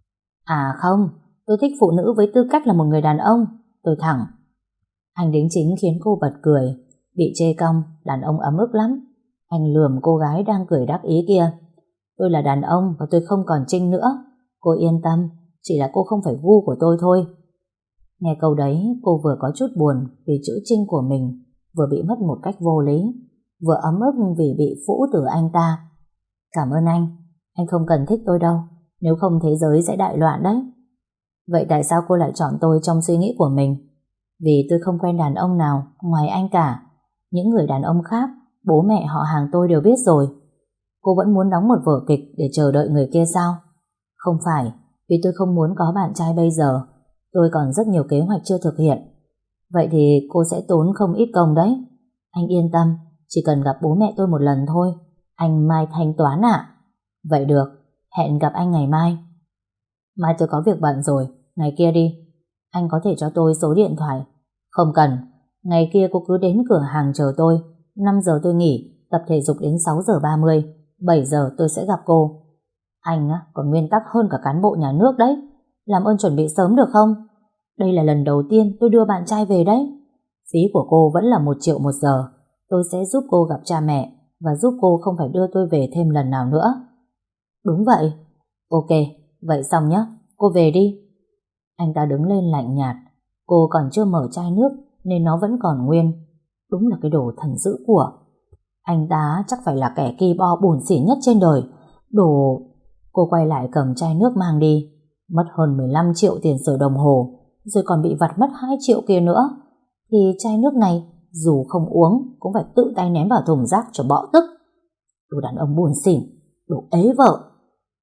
Speaker 1: À không, tôi thích phụ nữ với tư cách là một người đàn ông. Tôi thẳng. Anh đính chính khiến cô bật cười. Bị chê cong, đàn ông ấm ức lắm. Anh lườm cô gái đang cười đắc ý kia. Tôi là đàn ông và tôi không còn trinh nữa. Cô yên tâm, chỉ là cô không phải gu của tôi thôi. Nghe câu đấy, cô vừa có chút buồn vì chữ trinh của mình, vừa bị mất một cách vô lý, vừa ấm ức vì bị phũ từ anh ta. Cảm ơn anh không cần thích tôi đâu, nếu không thế giới sẽ đại loạn đấy. Vậy tại sao cô lại chọn tôi trong suy nghĩ của mình? Vì tôi không quen đàn ông nào ngoài anh cả. Những người đàn ông khác Bố mẹ họ hàng tôi đều biết rồi. Cô vẫn muốn đóng một vở kịch để chờ đợi người kia sao? Không phải, vì tôi không muốn có bạn trai bây giờ. Tôi còn rất nhiều kế hoạch chưa thực hiện. Vậy thì cô sẽ tốn không ít công đấy. Anh yên tâm, chỉ cần gặp bố mẹ tôi một lần thôi. Anh mai thanh toán ạ. Vậy được, hẹn gặp anh ngày mai. Mai tôi có việc bận rồi, ngày kia đi. Anh có thể cho tôi số điện thoại? Không cần, ngày kia cô cứ đến cửa hàng chờ tôi. 5 giờ tôi nghỉ, tập thể dục đến 6 giờ 30. 7 giờ tôi sẽ gặp cô. Anh á, còn nguyên tắc hơn cả cán bộ nhà nước đấy. Làm ơn chuẩn bị sớm được không? Đây là lần đầu tiên tôi đưa bạn trai về đấy. Phí của cô vẫn là 1 triệu 1 giờ. Tôi sẽ giúp cô gặp cha mẹ và giúp cô không phải đưa tôi về thêm lần nào nữa. Đúng vậy. Ok, vậy xong nhé, cô về đi. Anh ta đứng lên lạnh nhạt. Cô còn chưa mở chai nước nên nó vẫn còn nguyên. Đúng là cái đồ thần dữ của. Anh ta chắc phải là kẻ ki bo bủn xỉn nhất trên đời. Đồ... Cô quay lại cầm chai nước mang đi. Mất hơn 15 triệu tiền sửa đồng hồ, rồi còn bị vặt mất 2 triệu kia nữa. Thì chai nước này dù không uống cũng phải tự tay ném vào thùng rác cho bõ tức. Đồ đàn ông buồn xỉn, đồ ế vợ.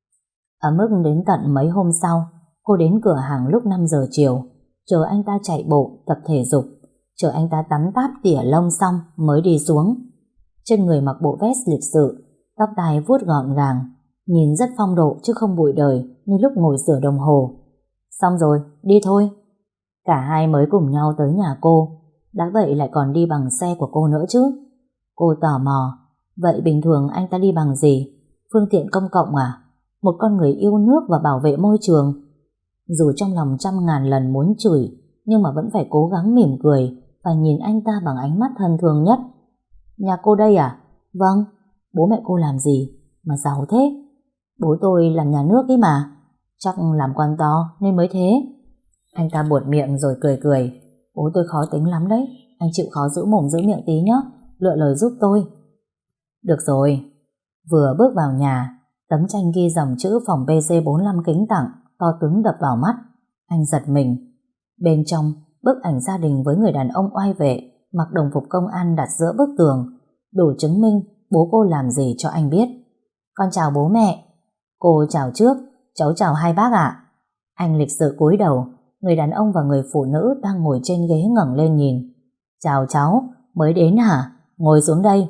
Speaker 1: Ở mức đến tận mấy hôm sau, cô đến cửa hàng lúc 5 giờ chiều, chờ anh ta chạy bộ, tập thể dục, chờ anh ta tắm táp tỉa lông xong mới đi xuống. Trên người mặc bộ vest lịch sự, tóc tai vuốt gọn gàng, nhìn rất phong độ chứ không bụi đời như lúc ngồi sửa đồng hồ. Xong rồi, đi thôi. Cả hai mới cùng nhau tới nhà cô, đã vậy lại còn đi bằng xe của cô nữa chứ. Cô tò mò, vậy bình thường anh ta đi bằng gì? Phương tiện công cộng à? Một con người yêu nước và bảo vệ môi trường. Dù trong lòng trăm ngàn lần muốn chửi, nhưng mà vẫn phải cố gắng mỉm cười và nhìn anh ta bằng ánh mắt thân thương nhất. Nhà cô đây à? Vâng. Bố mẹ cô làm gì mà giàu thế? Bố tôi làm nhà nước ấy mà. Chắc làm quan to nên mới thế. Anh ta buột miệng rồi cười cười. Bố tôi khó tính lắm đấy. Anh chịu khó giữ mồm giữ miệng tí nhé. Lựa lời giúp tôi. Được rồi. Vừa bước vào nhà, tấm tranh ghi dòng chữ phòng PC45 kính tặng to tướng đập vào mắt. Anh giật mình. Bên trong, bức ảnh gia đình với người đàn ông oai vệ mặc đồng phục công an đặt giữa bức tường, đủ chứng minh bố cô làm gì cho anh biết. Con chào bố mẹ. Cô chào trước. Cháu chào hai bác ạ. Anh lịch sự cúi đầu. Người đàn ông và người phụ nữ đang ngồi trên ghế ngẩng lên nhìn. Chào cháu, mới đến hả? Ngồi xuống đây.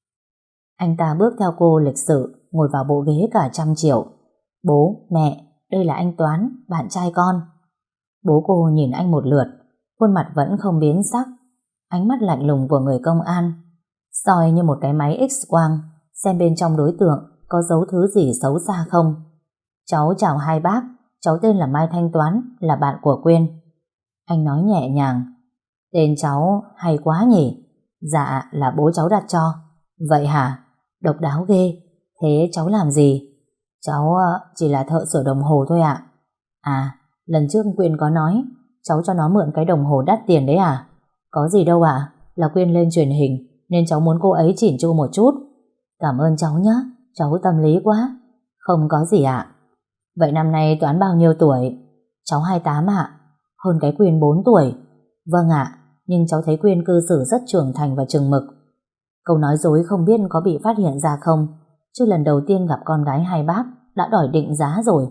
Speaker 1: Anh ta bước theo cô lịch sự, ngồi vào bộ ghế cả 100 triệu. Bố, mẹ, đây là anh Toán, bạn trai con. Bố cô nhìn anh một lượt, khuôn mặt vẫn không biến sắc. Ánh mắt lạnh lùng của người công an, soi như một cái máy X-quang, xem bên trong đối tượng có giấu thứ gì xấu xa không. Cháu chào hai bác, cháu tên là Mai Thanh Toán, là bạn của Quyên. Anh nói nhẹ nhàng. Tên cháu hay quá nhỉ? Dạ, là bố cháu đặt cho. Vậy hả? Độc đáo ghê. Thế cháu làm gì? Cháu chỉ là thợ sửa đồng hồ thôi ạ. À, lần trước Quyên có nói cháu cho nó mượn cái đồng hồ đắt tiền đấy à? Có gì đâu ạ, là Quyên lên truyền hình nên cháu muốn cô ấy chỉn chu một chút. Cảm ơn cháu nhé, cháu tâm lý quá. Không có gì ạ. Vậy năm nay Toán bao nhiêu tuổi? Cháu 28 ạ. Hơn cái Quyên 4 tuổi. Vâng ạ, nhưng cháu thấy Quyên cư xử rất trưởng thành và chừng mực. Câu nói dối không biết có bị phát hiện ra không, chứ lần đầu tiên gặp con gái hai bác đã đòi định giá rồi.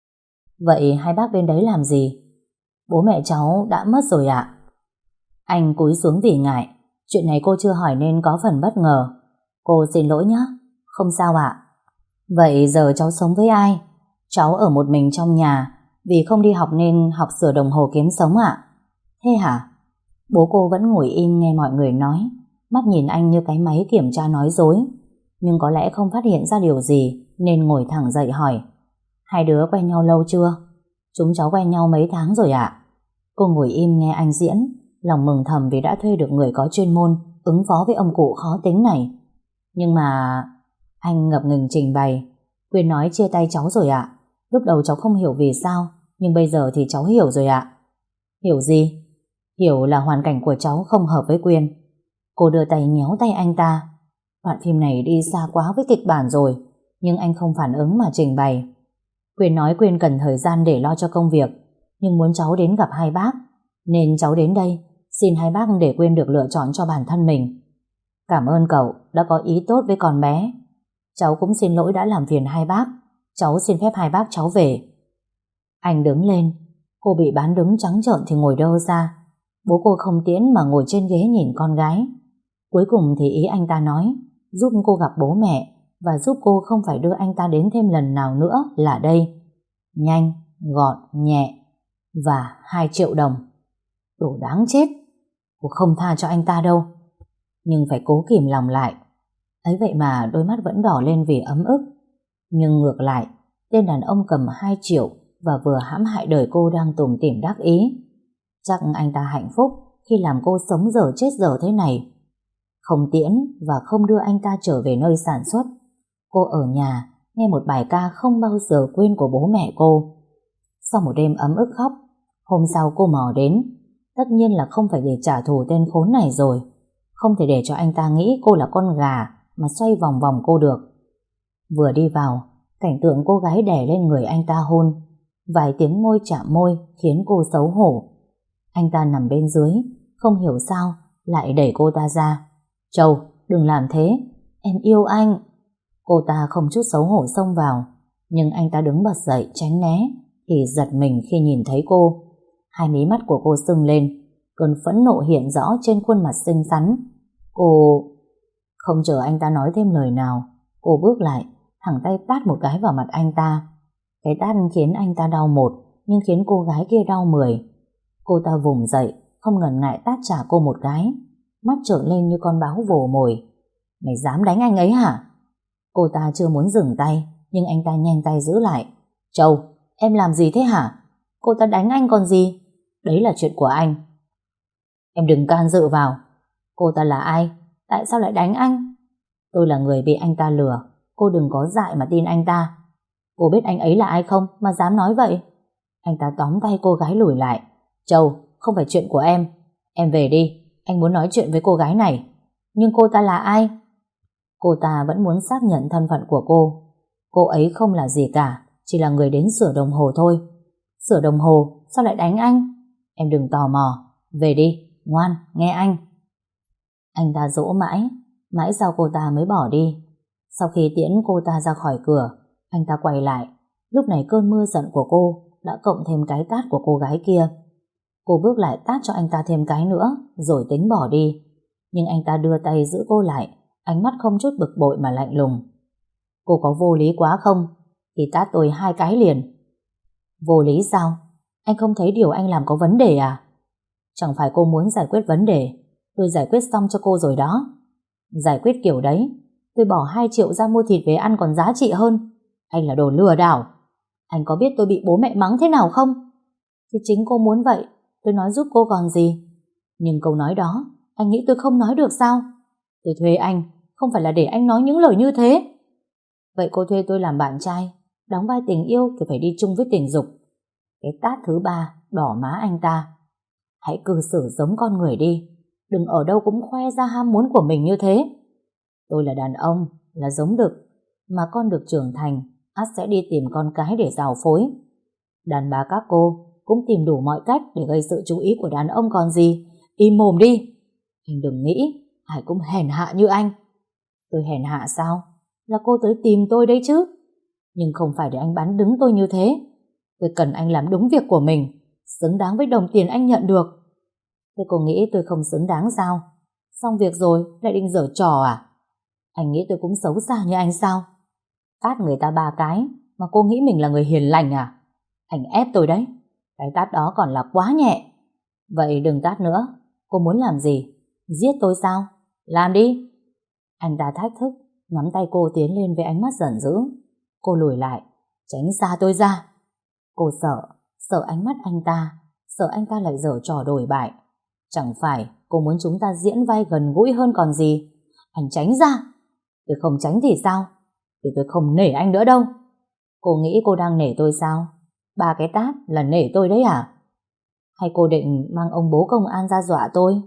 Speaker 1: Vậy hai bác bên đấy làm gì? Bố mẹ cháu đã mất rồi ạ. Anh cúi xuống vì ngại. Chuyện này cô chưa hỏi nên có phần bất ngờ. Cô xin lỗi nhé. Không sao ạ. Vậy giờ cháu sống với ai? Cháu ở một mình trong nhà, vì không đi học nên học sửa đồng hồ kiếm sống ạ. Thế hả? Bố cô vẫn ngồi im nghe mọi người nói, mắt nhìn anh như cái máy kiểm tra nói dối. Nhưng có lẽ không phát hiện ra điều gì nên ngồi thẳng dậy hỏi. Hai đứa quen nhau lâu chưa? Chúng cháu quen nhau mấy tháng rồi ạ. Cô ngồi im nghe anh diễn, lòng mừng thầm vì đã thuê được người có chuyên môn ứng phó với ông cụ khó tính này. Nhưng mà... Anh ngập ngừng trình bày. Quyên nói chia tay cháu rồi ạ. Lúc đầu cháu không hiểu vì sao, nhưng bây giờ thì cháu hiểu rồi ạ. Hiểu gì? Hiểu là hoàn cảnh của cháu không hợp với Quyên. Cô đưa tay nhéo tay anh ta. Đoạn phim này đi xa quá với kịch bản rồi, nhưng anh không phản ứng mà trình bày. Quyên nói Quyên cần thời gian để lo cho công việc, nhưng muốn cháu đến gặp hai bác, nên cháu đến đây, xin hai bác để Quyên được lựa chọn cho bản thân mình. Cảm ơn cậu đã có ý tốt với con bé. Cháu cũng xin lỗi đã làm phiền hai bác. Cháu xin phép hai bác cháu về. Anh đứng lên. Cô bị bán đứng trắng trợn thì ngồi đơ ra. Bố cô không tiễn mà ngồi trên ghế nhìn con gái. Cuối cùng thì ý anh ta nói giúp cô gặp bố mẹ và giúp cô không phải đưa anh ta đến thêm lần nào nữa là đây. Nhanh, gọn, nhẹ và 2 triệu đồng. Đồ đáng chết. Cô không tha cho anh ta đâu. Nhưng phải cố kìm lòng lại. Ấy vậy mà đôi mắt vẫn đỏ lên vì ấm ức. Nhưng ngược lại, tên đàn ông cầm 2 triệu và vừa hãm hại đời cô đang tủm tỉm đắc ý. Chắc anh ta hạnh phúc khi làm cô sống dở chết dở thế này. Không tiễn và không đưa anh ta trở về nơi sản xuất. Cô ở nhà nghe một bài ca không bao giờ quên của bố mẹ cô. Sau một đêm ấm ức khóc, hôm sau cô mò đến. Tất nhiên là không phải để trả thù tên khốn này rồi. Không thể để cho anh ta nghĩ cô là con gà mà xoay vòng vòng cô được. Vừa đi vào, cảnh tượng cô gái đè lên người anh ta hôn. Vài tiếng môi chạm môi khiến cô xấu hổ. Anh ta nằm bên dưới, không hiểu sao lại đẩy cô ta ra. Châu, đừng làm thế, em yêu anh. Cô ta không chút xấu hổ xông vào, nhưng anh ta đứng bật dậy tránh né thì giật mình khi nhìn thấy cô. Hai mí mắt của cô sưng lên, cơn phẫn nộ hiện rõ trên khuôn mặt xinh xắn. Cô... Không chờ anh ta nói thêm lời nào, cô bước lại, thẳng tay tát một cái vào mặt anh ta. Cái tát khiến anh ta đau 1, nhưng khiến cô gái kia đau 10. Cô ta vùng dậy, không ngần ngại tát trả cô một cái, mắt trợn lên như con báo vồ mồi. Mày dám đánh anh ấy hả? Cô ta chưa muốn dừng tay, nhưng anh ta nhanh tay giữ lại. Châu, em làm gì thế hả? Cô ta đánh anh còn gì? Đấy là chuyện của anh. Em đừng can dự vào. Cô ta là ai? Tại sao lại đánh anh? Tôi là người bị anh ta lừa. Cô đừng có dại mà tin anh ta. Cô biết anh ấy là ai không mà dám nói vậy? Anh ta tóm tay cô gái lùi lại. Châu, không phải chuyện của em. Em về đi, anh muốn nói chuyện với cô gái này. Nhưng cô ta là ai? Cô ta vẫn muốn xác nhận thân phận của cô. Cô ấy không là gì cả, chỉ là người đến sửa đồng hồ thôi. Sửa đồng hồ, sao lại đánh anh? Em đừng tò mò, về đi, ngoan, nghe anh. Anh ta dỗ mãi, mãi sau cô ta mới bỏ đi. Sau khi tiễn cô ta ra khỏi cửa, anh ta quay lại. Lúc này cơn mưa giận của cô đã cộng thêm cái tát của cô gái kia. Cô bước lại tát cho anh ta thêm cái nữa, rồi tính bỏ đi. Nhưng anh ta đưa tay giữ cô lại, ánh mắt không chút bực bội mà lạnh lùng. Cô có vô lý quá không? Thì tát tôi 2 cái liền. Vô lý sao? Anh không thấy điều anh làm có vấn đề à? Chẳng phải cô muốn giải quyết vấn đề, tôi giải quyết xong cho cô rồi đó. Giải quyết kiểu đấy, tôi bỏ 2 triệu ra mua thịt về ăn còn giá trị hơn. Anh là đồ lừa đảo. Anh có biết tôi bị bố mẹ mắng thế nào không? Thì chính cô muốn vậy, tôi nói giúp cô còn gì. Nhưng câu nói đó, anh nghĩ tôi không nói được sao? Tôi thuê anh, không phải là để anh nói những lời như thế. Vậy cô thuê tôi làm bạn trai, đóng vai tình yêu thì phải đi chung với tình dục. Cái tát thứ 3 đỏ má anh ta. Hãy cư xử giống con người đi, đừng ở đâu cũng khoe ra ham muốn của mình như thế. Tôi là đàn ông, là giống đực, mà con đực trưởng thành ắt sẽ đi tìm con cái để rào phối. Đàn bà các cô cũng tìm đủ mọi cách để gây sự chú ý của đàn ông còn gì. Im mồm đi. Anh đừng nghĩ Hải cũng hèn hạ như anh. Tôi hèn hạ sao? Là cô tới tìm tôi đấy chứ. Nhưng không phải để anh bán đứng tôi như thế. Tôi cần anh làm đúng việc của mình, xứng đáng với đồng tiền anh nhận được. Thế cô nghĩ tôi không xứng đáng sao? Xong việc rồi lại định giở trò à? Anh nghĩ tôi cũng xấu xa như anh sao? Tát người ta 3 cái mà cô nghĩ mình là người hiền lành à? Anh ép tôi đấy. Cái tát đó còn là quá nhẹ. Vậy đừng tát nữa. Cô muốn làm gì? Giết tôi sao? Làm đi. Anh ta thách thức, nắm tay cô tiến lên với ánh mắt giận dữ. Cô lùi lại, tránh xa tôi ra. Cô sợ ánh mắt anh ta, sợ anh ta lại giở trò đổi bại. Chẳng phải cô muốn chúng ta diễn vai gần gũi hơn còn gì? Anh tránh ra. Tôi không tránh thì sao? Thì tôi không nể anh nữa đâu. Cô nghĩ cô đang nể tôi sao? 3 cái tát là nể tôi đấy à? Hay cô định mang ông bố công an ra dọa tôi?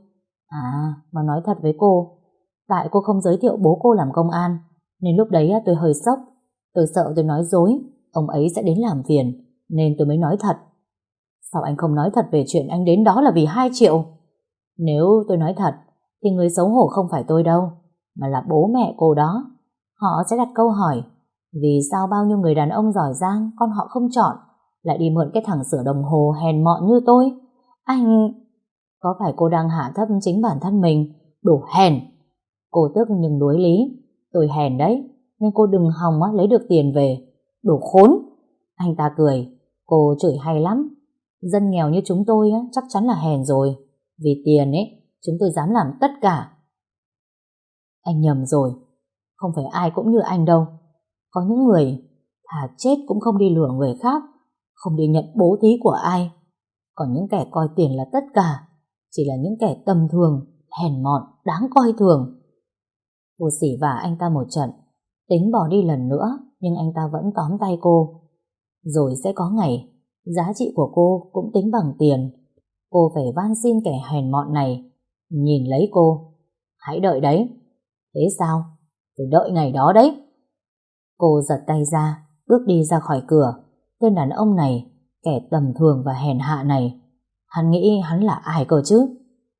Speaker 1: À, mà nói thật với cô, tại cô không giới thiệu bố cô làm công an, nên lúc đấy tôi hơi sốc. Tôi sợ tôi nói dối, ông ấy sẽ đến làm phiền, nên tôi mới nói thật. Sao anh không nói thật về chuyện anh đến đó là vì 2 triệu? Nếu tôi nói thật, thì người xấu hổ không phải tôi đâu, mà là bố mẹ cô đó. Họ sẽ đặt câu hỏi, vì sao bao nhiêu người đàn ông giỏi giang con họ không chọn, lại đi mượn cái thằng sửa đồng hồ hèn mọn như tôi? Anh... Có phải cô đang hạ thấp chính bản thân mình? Đồ hèn! Cô tức nhưng đối lý. Tôi hèn đấy, nên cô đừng hòng lấy được tiền về. Đồ khốn! Anh ta cười. Cô chửi hay lắm. Dân nghèo như chúng tôi chắc chắn là hèn rồi. Vì tiền chúng tôi dám làm tất cả. Anh nhầm rồi. Không phải ai cũng như anh đâu. Có những người thà chết cũng không đi lừa người khác, không đi nhận bố thí của ai. Còn những kẻ coi tiền là tất cả chỉ là những kẻ tầm thường, hèn mọn, đáng coi thường. Cô xỉ vả anh ta một trận, tính bỏ đi lần nữa, nhưng anh ta vẫn tóm tay cô. Rồi sẽ có ngày giá trị của cô cũng tính bằng tiền. Cô phải van xin kẻ hèn mọn này nhìn lấy cô. Hãy đợi đấy. Thế sao? Tôi đợi ngày đó đấy. Cô giật tay ra, bước đi ra khỏi cửa. Tên đàn ông này, kẻ tầm thường và hèn hạ này, hắn nghĩ hắn là ai cơ chứ?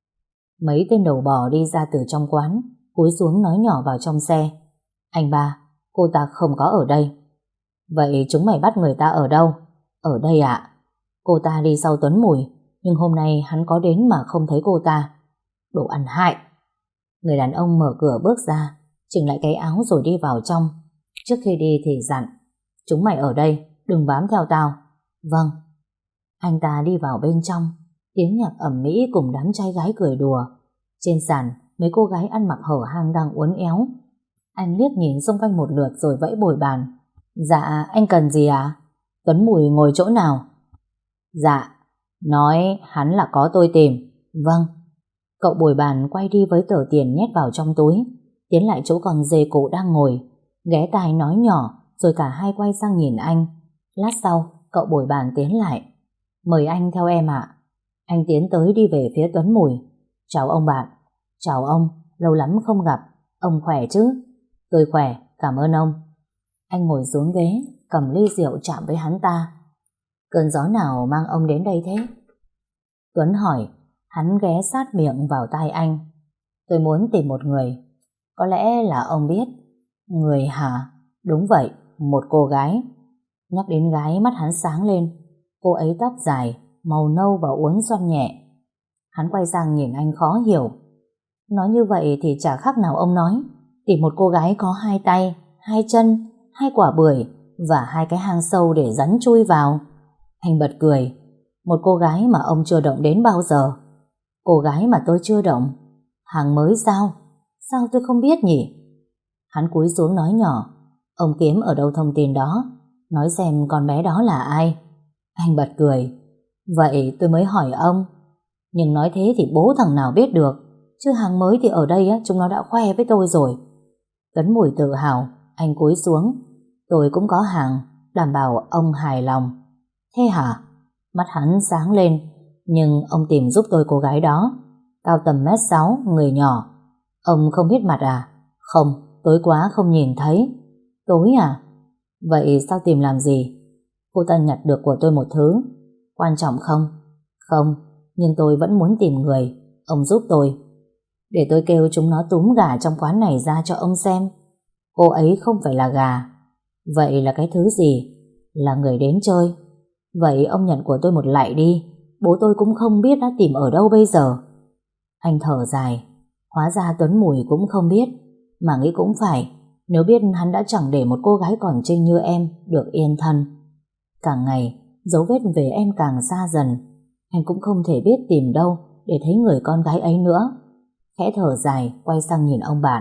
Speaker 1: Mấy tên đầu bò đi ra từ trong quán, cúi xuống nói nhỏ vào trong xe. Anh ba, cô ta không có ở đây. Vậy chúng mày bắt người ta ở đâu? Ở đây ạ. Cô ta đi sau Tuấn Mùi, nhưng hôm nay hắn có đến mà không thấy cô ta. Đồ ăn hại. Người đàn ông mở cửa bước ra, chỉnh lại cái áo rồi đi vào trong. Trước khi đi thì dặn, chúng mày ở đây, đừng bám theo tao. Vâng. Anh ta đi vào bên trong, tiếng nhạc ầm ĩ cùng đám trai gái cười đùa. Trên sàn, mấy cô gái ăn mặc hở hang đang uốn éo. Anh liếc nhìn xung quanh một lượt rồi vẫy bồi bàn. Dạ, anh cần gì à? Tuấn Mùi ngồi chỗ nào? Dạ, nói hắn là có tôi tìm. Vâng. Cậu bồi bàn quay đi với tờ tiền nhét vào trong túi, tiến lại chỗ con dê cổ đang ngồi, ghé tai nói nhỏ, rồi cả hai quay sang nhìn anh. Lát sau, cậu bồi bàn tiến lại. Mời anh theo em ạ. Anh tiến tới đi về phía Tuấn Mùi. Chào ông bạn. Chào ông, lâu lắm không gặp. Ông khỏe chứ? Tôi khỏe, cảm ơn ông. Anh ngồi xuống ghế, cầm ly rượu chạm với hắn ta. Cơn gió nào mang ông đến đây thế? Tuấn hỏi. Hắn ghé sát miệng vào tai anh. Tôi muốn tìm một người. Có lẽ là ông biết. Người hả? Đúng vậy, một cô gái. Nhắc đến gái mắt hắn sáng lên. Cô ấy tóc dài, màu nâu và uốn xoăn nhẹ. Hắn quay sang nhìn anh khó hiểu. Nói như vậy thì chả khác nào ông nói tìm một cô gái có hai tay, hai chân, hai quả bưởi và hai cái hang sâu để rắn chui vào. Anh bật cười. Một cô gái mà ông chưa động đến bao giờ. Cô gái mà tôi chưa động? Hàng mới sao? Sao tôi không biết nhỉ? Hắn cúi xuống nói nhỏ. Ông kiếm ở đâu thông tin đó? Nói xem con bé đó là ai? Anh bật cười. Vậy tôi mới hỏi ông. Nhưng nói thế thì bố thằng nào biết được. Chứ hàng mới thì ở đây chúng nó đã khoe với tôi rồi. Tuấn Mùi tự hào. Anh cúi xuống. Tôi cũng có hàng, đảm bảo ông hài lòng. Thế hả? Mắt hắn sáng lên. Nhưng ông tìm giúp tôi cô gái đó. Cao tầm 1m6, người nhỏ. Ông không biết mặt à? Không, tối quá không nhìn thấy. Tối à? Vậy sao tìm làm gì? Cô ta nhặt được của tôi một thứ. Quan trọng không? Không, nhưng tôi vẫn muốn tìm người. Ông giúp tôi. Để tôi kêu chúng nó túm gà trong quán này ra cho ông xem. Cô ấy không phải là gà. Vậy là cái thứ gì? Là người đến chơi. Vậy ông nhận của tôi một lạy đi. Bố tôi cũng không biết đã tìm ở đâu bây giờ. Anh thở dài. Hóa ra Tuấn Mùi cũng không biết. Mà nghĩ cũng phải. Nếu biết hắn đã chẳng để một cô gái còn trinh như em được yên thân. Càng ngày dấu vết về em càng xa dần. Anh cũng không thể biết tìm đâu để thấy người con gái ấy nữa. Khẽ thở dài quay sang nhìn ông bạn.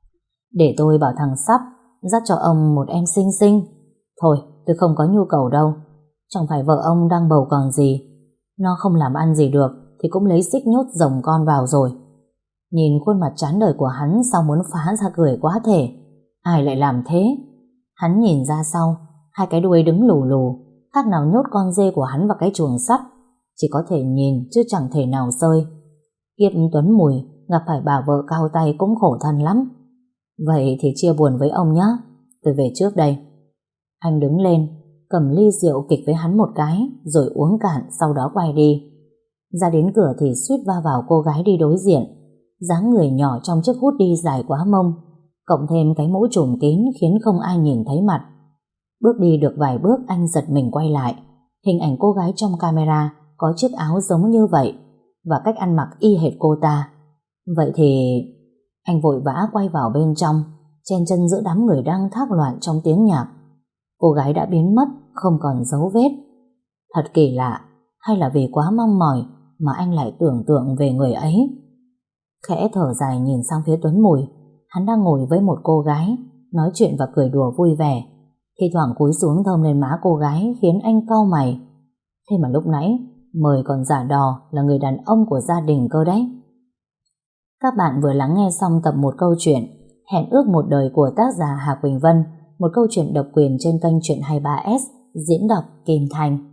Speaker 1: Để tôi bảo thằng Sắp dắt cho ông một em xinh xinh. Thôi tôi không có nhu cầu đâu. Chẳng phải vợ ông đang bầu còn gì. Nó không làm ăn gì được thì cũng lấy xích nhốt rồng con vào rồi. Nhìn khuôn mặt chán đời của hắn, sao muốn phá ra cười quá thể. Ai lại làm thế? Hắn nhìn ra sau, hai cái đuôi đứng lù lù, khác nào nhốt con dê của hắn vào cái chuồng sắt. Chỉ có thể nhìn chứ chẳng thể nào rơi. Kiếp Tuấn Mùi gặp phải bà vợ cao tay cũng khổ thân lắm. Vậy thì chia buồn với ông nhé. Tôi về trước đây. Anh đứng lên, cầm ly rượu kịch với hắn một cái, rồi uống cạn, sau đó quay đi. Ra đến cửa thì suýt va vào cô gái đi đối diện. dáng người nhỏ trong chiếc hoodie dài quá mông, cộng thêm cái mũ trùm kín khiến không ai nhìn thấy mặt. Bước đi được vài bước anh giật mình quay lại. Hình ảnh cô gái trong camera có chiếc áo giống như vậy và cách ăn mặc y hệt cô ta. Vậy thì... Anh vội vã quay vào bên trong, chen chân giữa đám người đang thác loạn trong tiếng nhạc. Cô gái đã biến mất, không còn dấu vết. Thật kỳ lạ, hay là vì quá mong mỏi mà anh lại tưởng tượng về người ấy. Khẽ thở dài nhìn sang phía Tuấn Mùi. Hắn đang ngồi với một cô gái, nói chuyện và cười đùa vui vẻ. Thi thoảng cúi xuống thơm lên má cô gái khiến anh cau mày. Thế mà lúc nãy Mời còn giả đò là người đàn ông của gia đình cơ đấy. Các bạn vừa lắng nghe xong tập 1 câu chuyện Hẹn ước một đời của tác giả Hà Quỳnh Vân, một câu chuyện độc quyền trên kênh Chuyện 23S, diễn đọc Kim Thành.